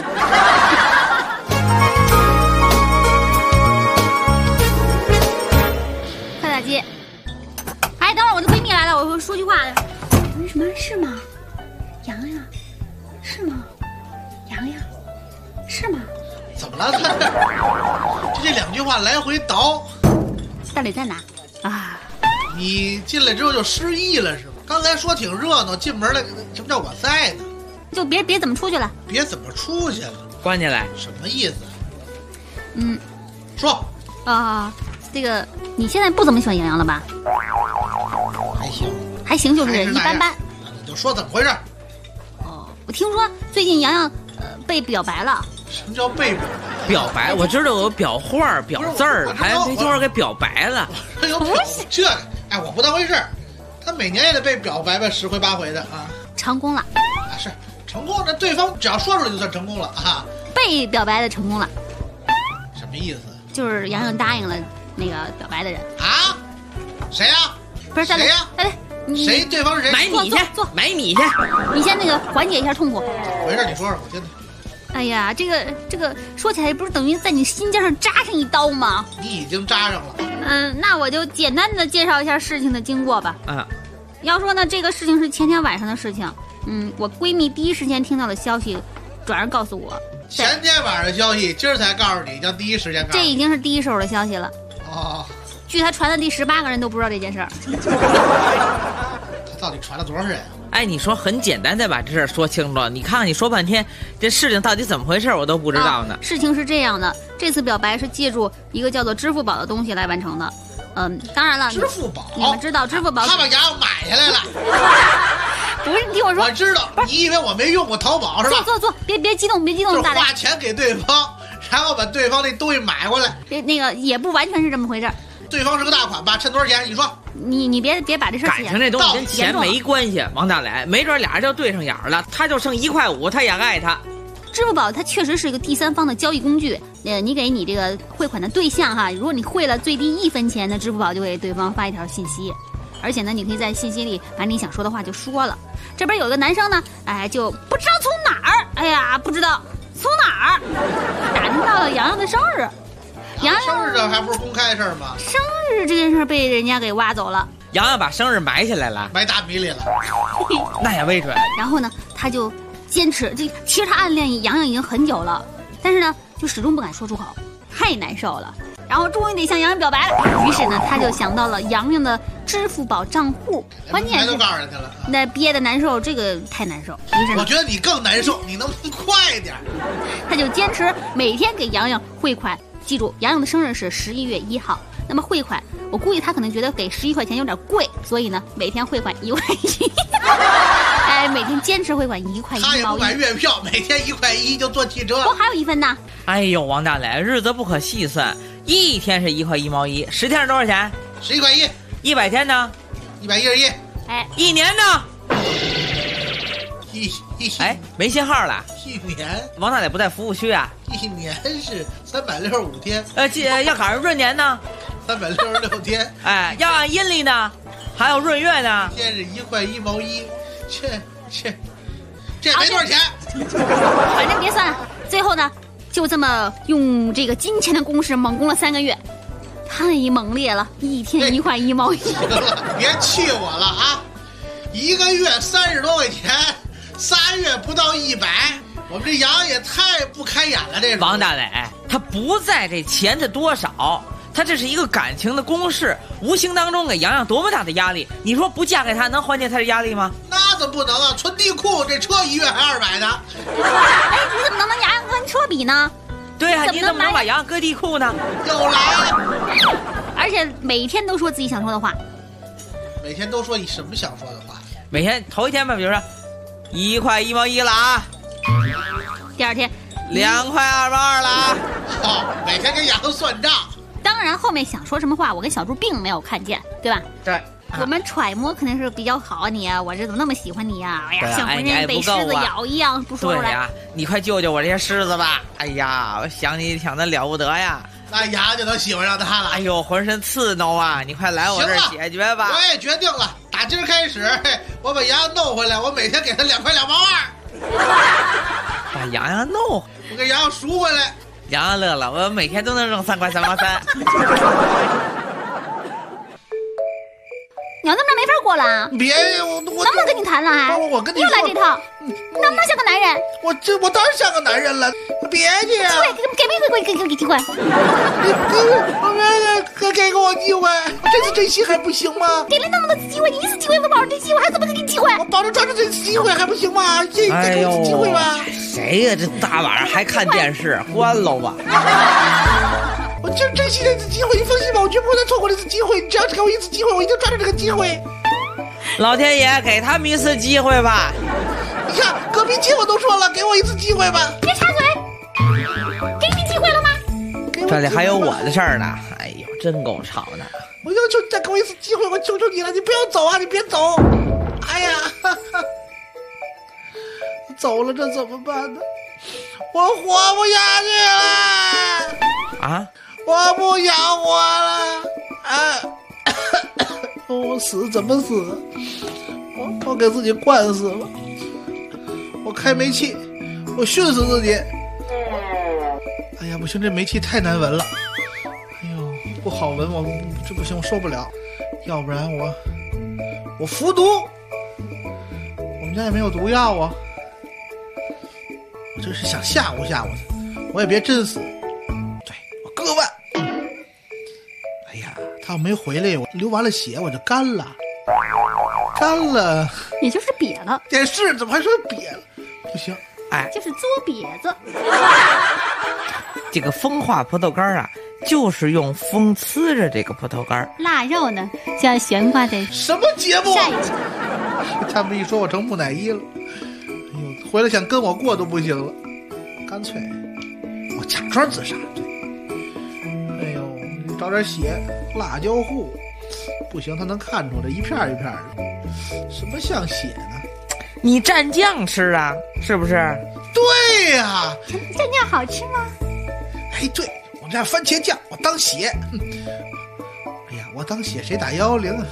快打机！哎，等会儿我的闺蜜来了，我说句话。为什么是吗？洋洋，是吗？洋洋，是吗？ 怎么了？这两句话来回倒， 到底在哪啊？ 你进来之后就失忆了是吗？刚才说挺热闹，进门了，什么叫我在呢？ 就别怎么出去了？ 别怎么出去了？ 关起来？ 什么意思？ 说这个你现在不怎么喜欢洋洋了吧？还行，就是一般般。 你就说怎么回事？ 我听说最近洋洋被表白了。 什么叫被表白？我知道有裱画、裱字儿，还没听说给表白了。 这个，哎，我不当回事儿。他每年也得被表白吧，10回8回的啊。 成功了。 是成功，那对方只要说出来就算成功了啊。 被表白的成功了。 什么意思？ 就是洋洋答应了那个表白的人啊？谁呀？ 不是谁呀？ 哎， 谁？对方是谁？ 买米去，买米去。 你先那个缓解一下痛苦。 回事？你说说，我听听。 哎呀，这个说起来不是等于在你心尖上扎上一刀吗？ 你已经扎上了。 那我就简单的介绍一下事情的经过吧。要说呢，这个事情是前天晚上的事情。我闺蜜第一时间听到的消息，转而告诉我。 前天晚上的消息，今儿才告诉你，叫第一时间告诉你。 这已经是第一手的消息了。据他传的第18个人都不知道这件事儿。 他到底传了多少人？ 哎，你说很简单，再把这事儿说清楚。你看看，你说半天，这事情到底怎么回事，我都不知道呢。 事情是这样的，这次表白是借助一个叫做支付宝的东西来完成的。当然了， 支付宝， 你们知道支付宝？ 他把洋洋买下来了。 不是，你听我说。 我知道，你以为我没用过淘宝是吧？ 坐，别激动， 就是花钱给对方，然后把对方那东西买过来。 那个也不完全是这么回事。 对方是个大款吧？趁多少钱？你说。 你别把这事感情这东西跟钱没关系，王大磊，没准俩人就对上眼了，他就剩1.5块，他也爱他。 支付宝它确实是一个第三方的交易工具，你给你这个汇款的对象哈，如果你汇了最低1分钱，那支付宝就给对方发一条信息，而且呢，你可以在信息里把你想说的话就说了。这边有个男生呢，就不知道从哪儿，不知道从哪儿打听到了洋洋的生日。 洋洋生日这还不是公开的事儿吗？ 生日这件事被人家给挖走了， 洋洋把生日埋起来了， 埋大米里了， 那也未准。 然后呢，他就坚持，其实他暗恋洋洋已经很久了，但是呢，就始终不敢说出口，太难受了。然后终于得向洋洋表白了，于是呢，他就想到了洋洋的支付宝账户，关键是都告诉人家了， 那憋得难受，这个太难受。于是我觉得你更难受，你能不能快点？ 他就坚持每天给洋洋汇款，记住，洋洋的生日是11月1号。那么汇款，我估计他可能觉得给11块钱有点贵，所以呢，每天汇款1块1，每天坚持汇款1块1毛1。 他也不买月票，每天1块1就坐汽车。 我还有1分呢。 哎呦，王大磊，日子不可细算，1天是1块1毛1，10天是多少钱 ？11块1。 100天呢 ？111。 1年呢？没信号了。 1年？ 王大磊不在服务区啊 ？1年是365天。 要赶上闰年呢 ？366天。 要按阴历呢？还有闰月呢？ 一天是1块1毛1，这也没多少钱。 反正别算了。最后呢，就这么用这个金钱的攻势猛攻了3个月，太猛烈了，1天1块1毛1。 别气我了啊！1个月30多块钱，3月不到100，我们这洋也太不开眼了。这王大磊，他不在这钱的多少，他这是一个感情的攻势，无形当中给洋洋多么大的压力。你说不嫁给他能缓解他的压力吗？ 那怎么不能啊？存地库这车1月还200呢。 你怎么能跟洋洋跟车比呢？ 对啊，你怎么能把洋洋搁地库呢？ 又来了， 而且每天都说自己想说的话。 每天都说你什么想说的话？ 每天头一天吧，比如说1块1毛1了啊， 第二天 2块2毛2了啊。 每天跟洋洋算账。 当然后面想说什么话，我跟小猪并没有看见，对吧？ 对。 我们揣摩肯定是比较好啊，你啊，我这怎么那么喜欢你呀？哎呀，像浑身被狮子咬一样，不说出来。 对呀，你快救救我这些狮子吧！哎呀，我想你想得了不得呀！ 那洋就能喜欢上他了。 哎呦，浑身刺挠啊！你快来我这儿解决吧！ 我也决定了，打今儿开始，我把洋洋弄回来，我每天给他2块2毛2。 把洋洋弄， 我给洋洋赎回来。 洋洋乐了，我每天都能挣3块3毛3。 你要这么着没法过了。 别，我能不能跟你谈了还？ 我跟你又来这套，能不能像个男人？ 我当然像个男人了。别去啊！ 给机会， 给我机会，这次珍惜还不行吗？ 给了那么多次机会，你1次机会都保证珍惜，我还怎么给你机会？ 我保证抓住这次机会还不行吗？再给我一次机会吧。 谁呀？这大晚上还看电视，关喽吧！ 我就珍惜这次机会，你放心吧，我绝不会再错过这次机会。你只要给我1次机会，我一定抓住这个机会。 老天爷给他们1次机会吧！ 你看，隔壁街我都说了，给我1次机会吧。 别插嘴，给你机会了吗？ 这里还有我的事儿呢。哎呦，真够吵的！ 我要求你再给我1次机会，我求求你了，你不要走啊！你别走！哎呀，走了这怎么办呢？我活不下去了！ 啊！ 我不想活了！我死怎么死？我给自己灌死了！我开煤气，我熏死自己！哎呀，不行，这煤气太难闻了！哎呦，不好闻，这不行，我受不了。要不然我服毒，我们家也没有毒药啊。我这是想吓唬吓唬他，我也别真死。对，我割腕。哎呀，他要没回来，我流完了血我就干了， 也就是瘪了。 电视怎么还说瘪了？不行， 哎， 就是嘬瘪子。 这个风化葡萄干啊，就是用风呲着这个葡萄干。 腊肉呢，就要悬挂在什么节目？他们一说我成木乃伊了。哎呦，回来想跟我过都不行了，干脆我假装自杀。哎呦， 找点血，辣椒糊，不行，他能看出来一片一片的，什么像血呢？ 你蘸酱吃啊，是不是？ 对呀， 蘸酱好吃吗？ 哎，对，我这番茄酱，我当血。哎呀，我当血谁打110啊？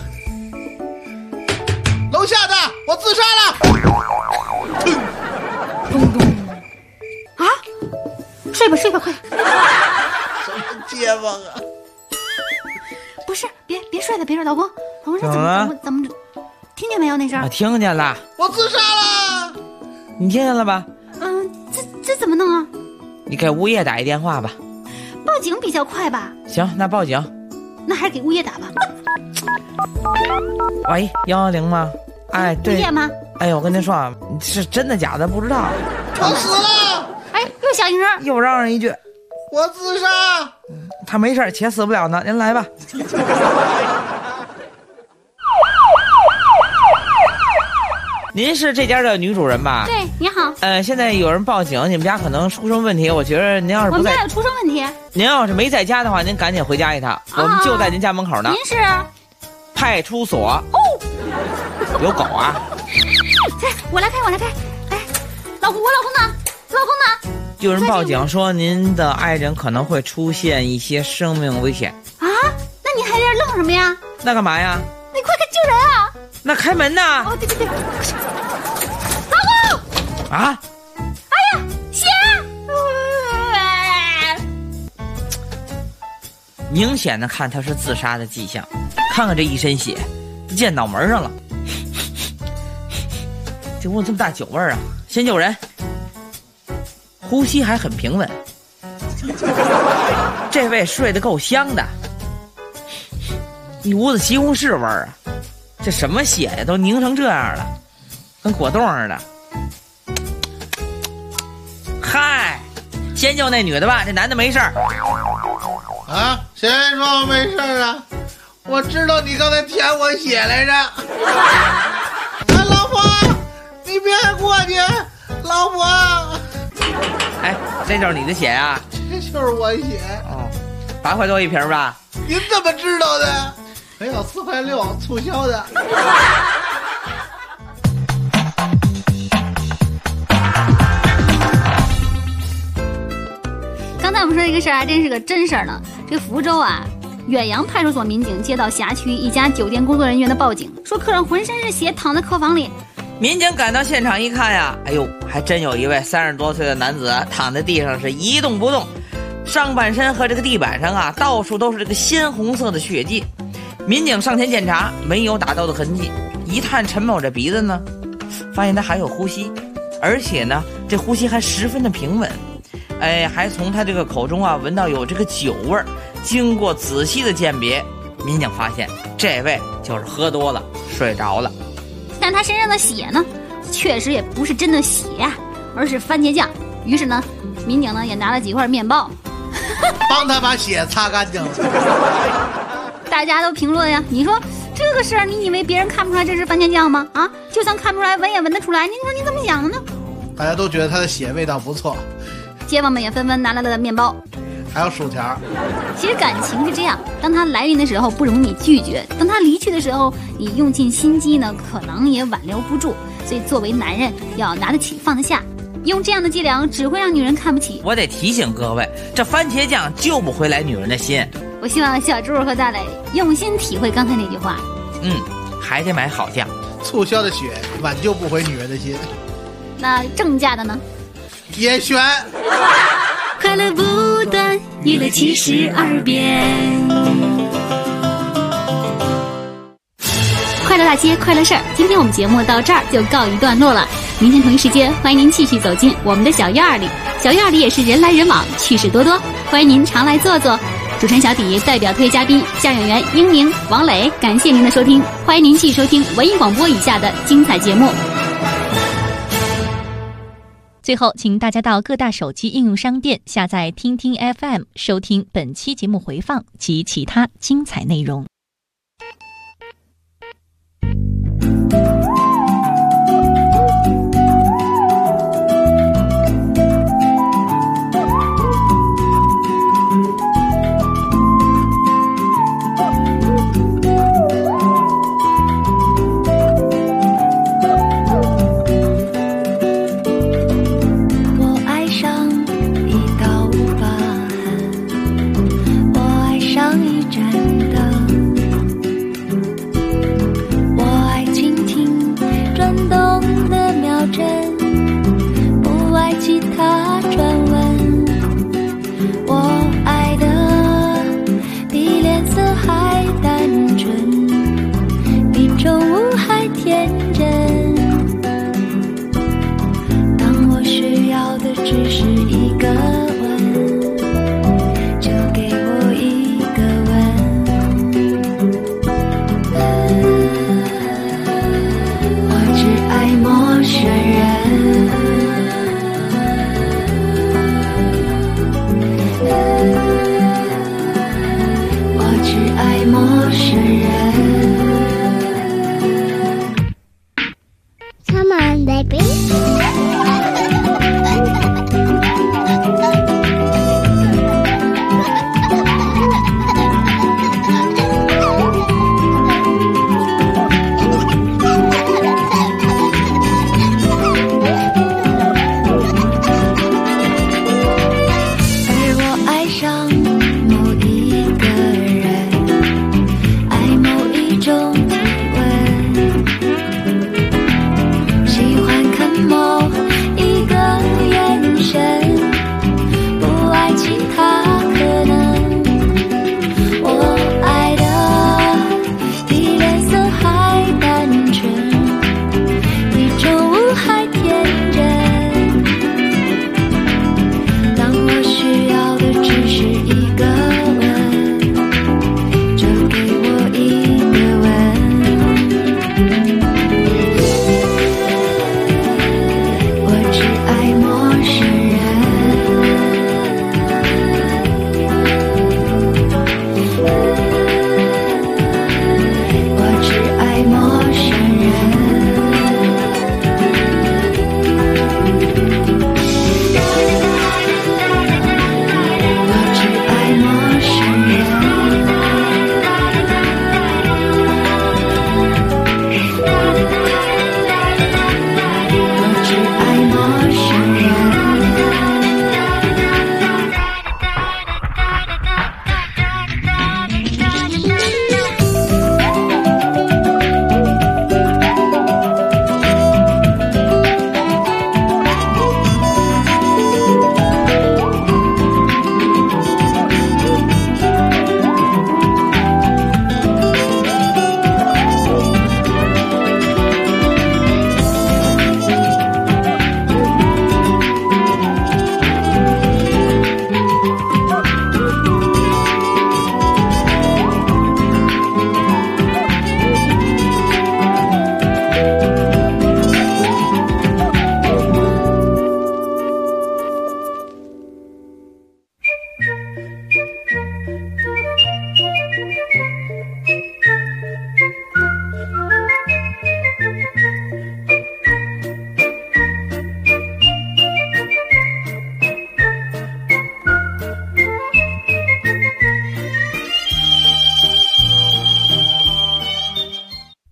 楼下的，我自杀了。 咚咚。啊，睡吧睡吧，快。 什么街坊啊？ 不是，别睡了，别睡，老公， 怎么了？ 怎么？听见没有那声？ 我听见了。 我自杀了。 你听见了吧？ 这怎么弄啊？ 你给物业打一电话吧。 报警比较快吧？ 行，那报警。 那还是给物业打吧。 喂，110吗？哎，对。 物业吗？ 哎，我跟您说啊，是真的假的不知道。 我死了。 哎，又响一声， 又嚷嚷一句， 我自杀。 他没事，且死不了呢。您来吧。您是这家的女主人吧？ 对，你好。 现在有人报警，你们家可能出什么问题？我觉得您要是不在， 我们家有出生问题。 您要是没在家的话，您赶紧回家一趟，我们就在您家门口呢。 您是？ 派出所。哦，有狗啊！ 我来开。哎，我老公呢？老公呢？ 有人报警说您的爱人可能会出现一些生命危险。 啊？那你还在这愣什么呀？ 那干嘛呀？ 你快救人啊！ 那开门呐！ 哦，对，老公！ 啊！ 哎呀，血！ 明显的看他是自杀的迹象，看看这一身血，溅脑门上了。这屋这么大酒味啊！先救人，呼吸还很平稳。这位睡得够香的，一屋子西红柿味儿啊！这什么血呀，都凝成这样了，跟果冻似的。嗨，先救那女的吧，这男的没事儿。 啊？谁说我没事啊？我知道你刚才舔我血来着。哎，老婆，你别过去，老婆。 哎，这就是你的血啊？ 这就是我血。 哦，8块多一瓶吧？ 您怎么知道的？没有4块6促销的。 刚才我们说这个事儿还真是个真事儿呢。这福州啊，远洋派出所民警接到辖区一家酒店工作人员的报警，说客人浑身是血躺在客房里。 民警赶到现场一看呀，哎呦，还真有一位30多岁的男子躺在地上是一动不动，上半身和这个地板上啊，到处都是这个鲜红色的血迹。民警上前检查，没有打斗的痕迹。一探陈某这鼻子呢，发现他还有呼吸，而且呢，这呼吸还十分的平稳。哎，还从他这个口中啊闻到有这个酒味儿。经过仔细的鉴别，民警发现这位就是喝多了睡着了。 但他身上的血呢，确实也不是真的血啊，而是番茄酱。于是呢，民警呢也拿了几块面包， 帮他把血擦干净了。 大家都评论呀，你说这个事儿，你以为别人看不出来这是番茄酱吗？啊，就算看不出来，闻也闻得出来。你说你怎么想的呢？ 大家都觉得他的血味道不错， 街坊们也纷纷拿来了面包， 还有薯条。 其实感情是这样，当他来临的时候不容你拒绝，当他离去的时候，你用尽心机呢，可能也挽留不住。所以作为男人，要拿得起放得下。用这样的伎俩只会让女人看不起。 我得提醒各位，这番茄酱救不回来女人的心。 我希望小猪和大磊用心体会刚才那句话。 还得买好酱。 促销的血挽救不回女人的心。 那正价的呢？ 也选。 快乐不断，娱乐72变。 快乐大街，快乐事儿。今天我们节目到这儿就告一段落了。明天同一时间，欢迎您继续走进我们的小院儿里。小院儿里也是人来人往，趣事多多，欢迎您常来坐坐。主持人小迪代表特约嘉宾相声演员英明、王磊，感谢您的收听，欢迎您继续收听文艺广播以下的精彩节目。 最后，请大家到各大手机应用商店下载听听 FM， 收听本期节目回放及其他精彩内容。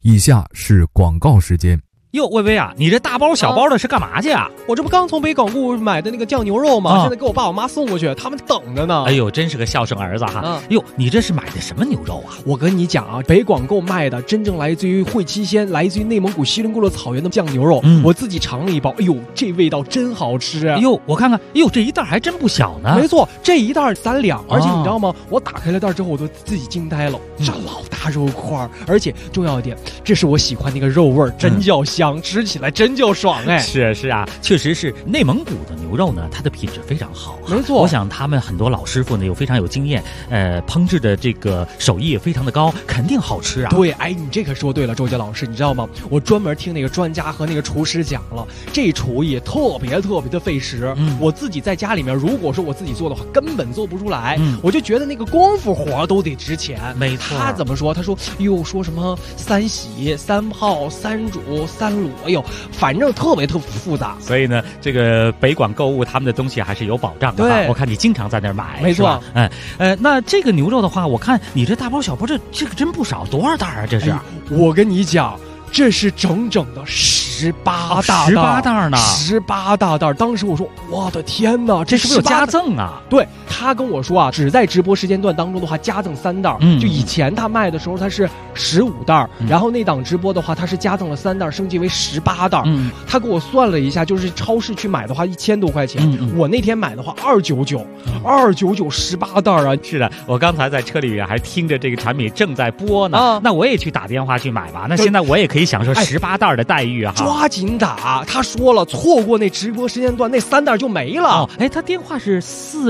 以下是广告时间。 哟，薇薇啊，你这大包小包的是干嘛去啊？ 我这不刚从北广固买的那个酱牛肉吗？现在给我爸我妈送过去，他们等着呢。 哎呦，真是个孝顺儿子哈！哟，你这是买的什么牛肉啊？ 我跟你讲啊，北广购卖的真正来自于会期县、来自于内蒙古锡林郭勒草原的酱牛肉，我自己尝了一包，哎呦，这味道真好吃！ 哎呦，我看看，哎呦，这一袋还真不小呢。 没错，这一袋3两，而且你知道吗？我打开了袋之后，我都自己惊呆了，这老大肉块，而且重要一点，这是我喜欢那个肉味，真叫香，吃起来真叫爽哎！ 是啊，确实是内蒙古的牛肉呢，它的品质非常好。 没错， 我想他们很多老师傅呢又非常有经验，烹制的这个手艺也非常的高，肯定好吃啊。 对，哎，你这可说对了，周杰老师，你知道吗？我专门听那个专家和那个厨师讲了，这厨艺特别的费时。我自己在家里面，如果说我自己做的话，根本做不出来。我就觉得那个功夫活都得值钱。 没错。 他怎么说？他说，哟，说什么3洗、3泡、3煮、3卤，哎呦。反正特别复杂， 所以呢，这个北广购物他们的东西还是有保障的。 对， 我看你经常在那儿买， 没错。 那这个牛肉的话，我看你这大包小包，这个真不少，多少袋啊？这是？ 我跟你讲，这是整整的18大袋呢 ，18大袋。当时我说，我的天哪， 这是不是有加赠啊？ 对，他跟我说啊，只在直播时间段当中的话，加赠3袋。就以前他卖的时候，他是15袋，然后那档直播的话，他是加赠了3袋，升级为18袋。他给我算了一下，就是超市去买的话1000多块钱，我那天买的话299，29918袋啊！ 是的，我刚才在车里面还听着这个产品正在播呢，那我也去打电话去买吧。那现在我也可以享受18袋的待遇啊！ 抓紧打！他说了，错过那直播时间段，那3袋就没了。 他电话是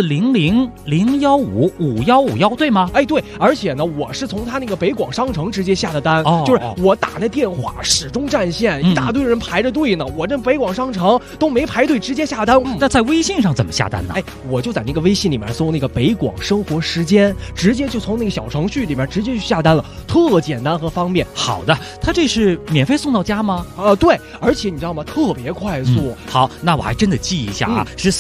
400-015-5151，对吗？ 哎，对，而且呢，我是从他那个北广商城直接下的单，就是我打那电话始终占线，一大堆人排着队呢，我这北广商城都没排队，直接下单。 那在微信上怎么下单呢？ 哎，我就在那个微信里面搜那个北广生活时间，直接就从那个小程序里面直接去下单了，特简单和方便。 好的，他这是免费送到家吗？ 对，而且你知道吗？特别快速。 好，那我还真的记一下啊，是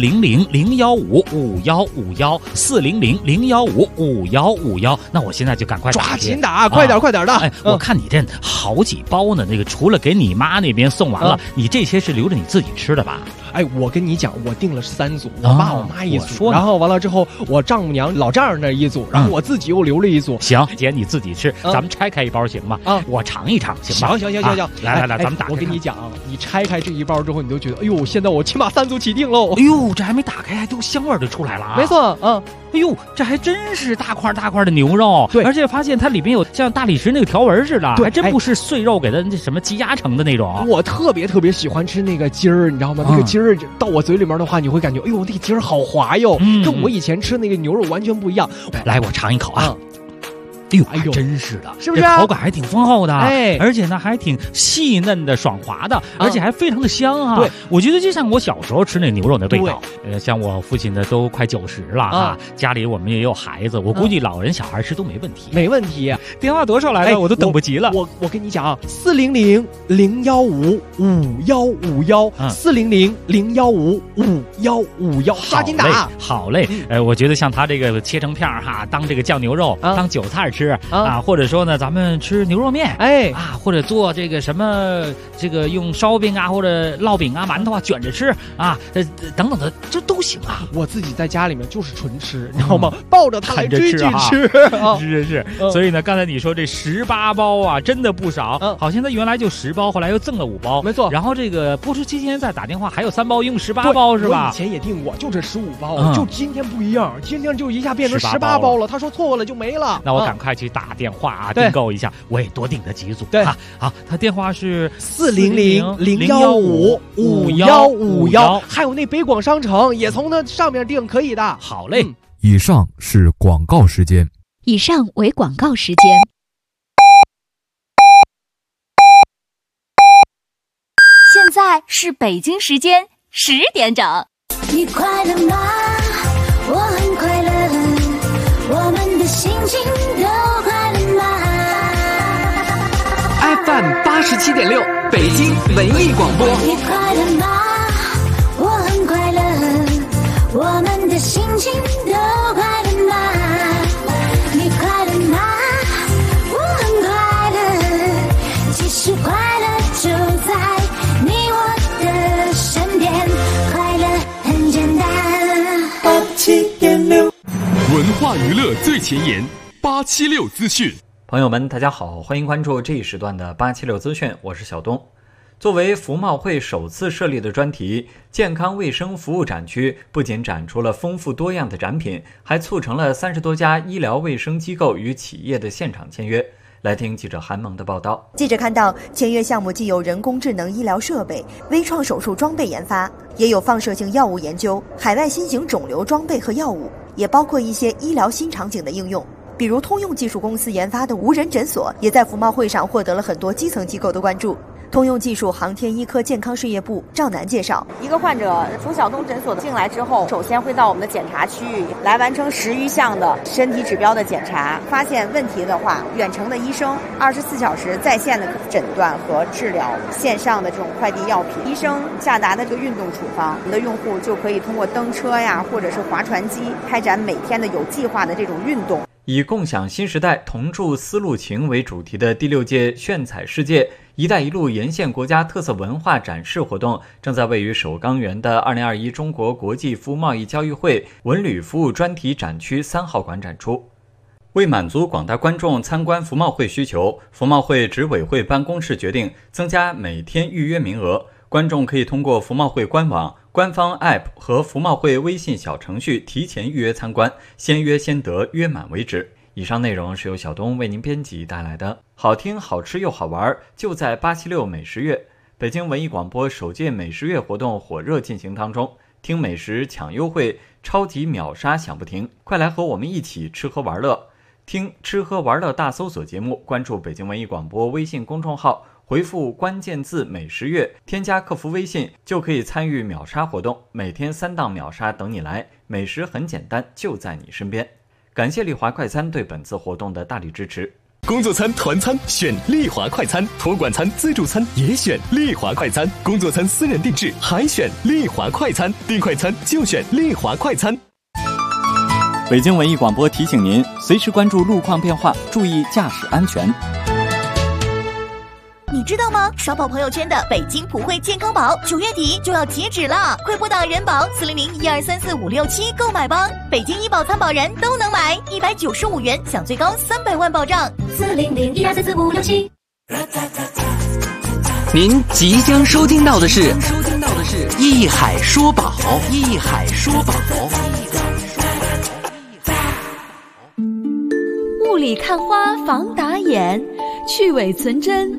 400-015-5151，400-015-5151。那我现在就赶快抓紧打，快点的。 哎，我看你这好几包呢，那个除了给你妈那边送完了，你这些是留着你自己吃的吧？ 哎，我跟你讲，我订了3组，我爸我妈一组，然后完了之后，我丈母娘老丈人那一组，然后我自己又留了一组。 行，姐你自己吃，咱们拆开一包行吗？我尝一尝行吗？ 行， 来，咱们打开。 我跟你讲，你拆开这一包之后，你就觉得，哎呦，现在我起码3组起订喽。 哎呦，这还没打开，还都香味就出来了啊！ 没错， 哎呦，这还真是大块的牛肉， 对， 而且发现它里面有像大理石那个条纹似的，还真不是碎肉给它那什么积压成的那种。 我特别喜欢吃那个筋儿，你知道吗？那个筋儿到我嘴里面的话，你会感觉，哎呦，那个筋儿好滑哟，跟我以前吃那个牛肉完全不一样。 来，我尝一口啊。哎呦，还真是的， 是不是？ 口感还挺丰厚的， 哎， 而且呢还挺细嫩的、爽滑的，而且还非常的香啊！ 对， 我觉得就像我小时候吃那牛肉的味道。像我父亲呢都快90了啊，家里我们也有孩子，我估计老人小孩吃都没问题。 没问题。 电话多少来了？我都等不及了。 我跟你讲啊，400-015-5151，400-015-5151，抓紧打！ 好嘞，我觉得像他这个切成片哈，当这个酱牛肉，当韭菜吃啊，或者说呢，咱们吃牛肉面，或者做这个什么，这个用烧饼啊，或者烙饼啊、馒头啊卷着吃啊，等等的，这都行啊。 我自己在家里面就是纯吃，你知道吗？抱着它来追剧吃， 是。所以呢，刚才你说这18包啊，真的不少。好像他原来就10包，后来又赠了5包， 没错。 然后这个播出期间再打电话，还有3包，一共18包是吧？ 我以前也订过，就这15包，就今天不一样，今天就一下变成18包了。他说错过了就没了。 那我赶快去打电话啊，订购一下，我也多订了几组。 对， 好，他电话是 400-015-5151，还有那北广商城也从那上面订，可以的。 好嘞。 以上是广告时间。 以上为广告时间。现在是北京时间10点整。 你快乐吗？我很快乐，我们的心情都快乐吗 ？FM 87.6，北京文艺广播。 你快乐吗？我很快乐，我们的心情都快乐吗？你快乐吗？我很快乐， 文化娱乐最前沿，876资讯。 朋友们，大家好，欢迎关注这一时段的876资讯，我是小东。作为服贸会首次设立的专题，健康卫生服务展区不仅展出了丰富多样的展品，还促成了30多家医疗卫生机构与企业的现场签约。来听记者韩萌的报道。 记者看到，签约项目既有人工智能医疗设备、微创手术装备研发，也有放射性药物研究、海外新型肿瘤装备和药物，也包括一些医疗新场景的应用。比如通用技术公司研发的无人诊所，也在服贸会上获得了很多基层机构的关注。通用技术航天医科健康事业部赵楠介绍， 一个患者从小东诊所进来之后，首先会到我们的检查区域来完成10余项的身体指标的检查，发现问题的话，远程的医生24小时在线的诊断和治疗，线上的这种快递药品，医生下达的这个运动处方，我们的用户就可以通过蹬车呀，或者是划船机，开展每天的有计划的这种运动。 以共享新时代同筑丝路情为主题的第6届炫彩世界一带一路沿线国家特色文化展示活动，正在位于首钢园的2021中国国际服务贸易交易会文旅服务专题展区3号馆展出。为满足广大观众参观服贸会需求，服贸会执委会办公室决定增加每天预约名额，观众可以通过服贸会官网、官方 App 和服贸会微信小程序提前预约参观，先约先得，约满为止。以上内容是由小东为您编辑带来的，好听好吃又好玩，就在876美食月。北京文艺广播首届美食月活动火热进行当中，听美食抢优惠，超级秒杀享不停，快来和我们一起吃喝玩乐。听吃喝玩乐大搜索节目，关注北京文艺广播微信公众号，回复关键字美食月，添加客服微信就可以参与秒杀活动，每天3档秒杀等你来，美食很简单，就在你身边。感谢丽华快餐对本次活动的大力支持。 工作餐、团餐选丽华快餐，托管餐、自助餐也选丽华快餐，工作餐私人定制还选丽华快餐，订快餐就选丽华快餐。 北京文艺广播提醒您，随时关注路况变化，注意驾驶安全。 你知道吗？刷爆朋友圈的北京普惠健康宝9月底就要截止了，快拨打人保400-1234-567购买吧！北京医保参保人都能买，195元享最高300万保障。 400-1234-567。 您即将收听到的是一海说宝，一海说宝。 雾里看花防打眼，去伪存真。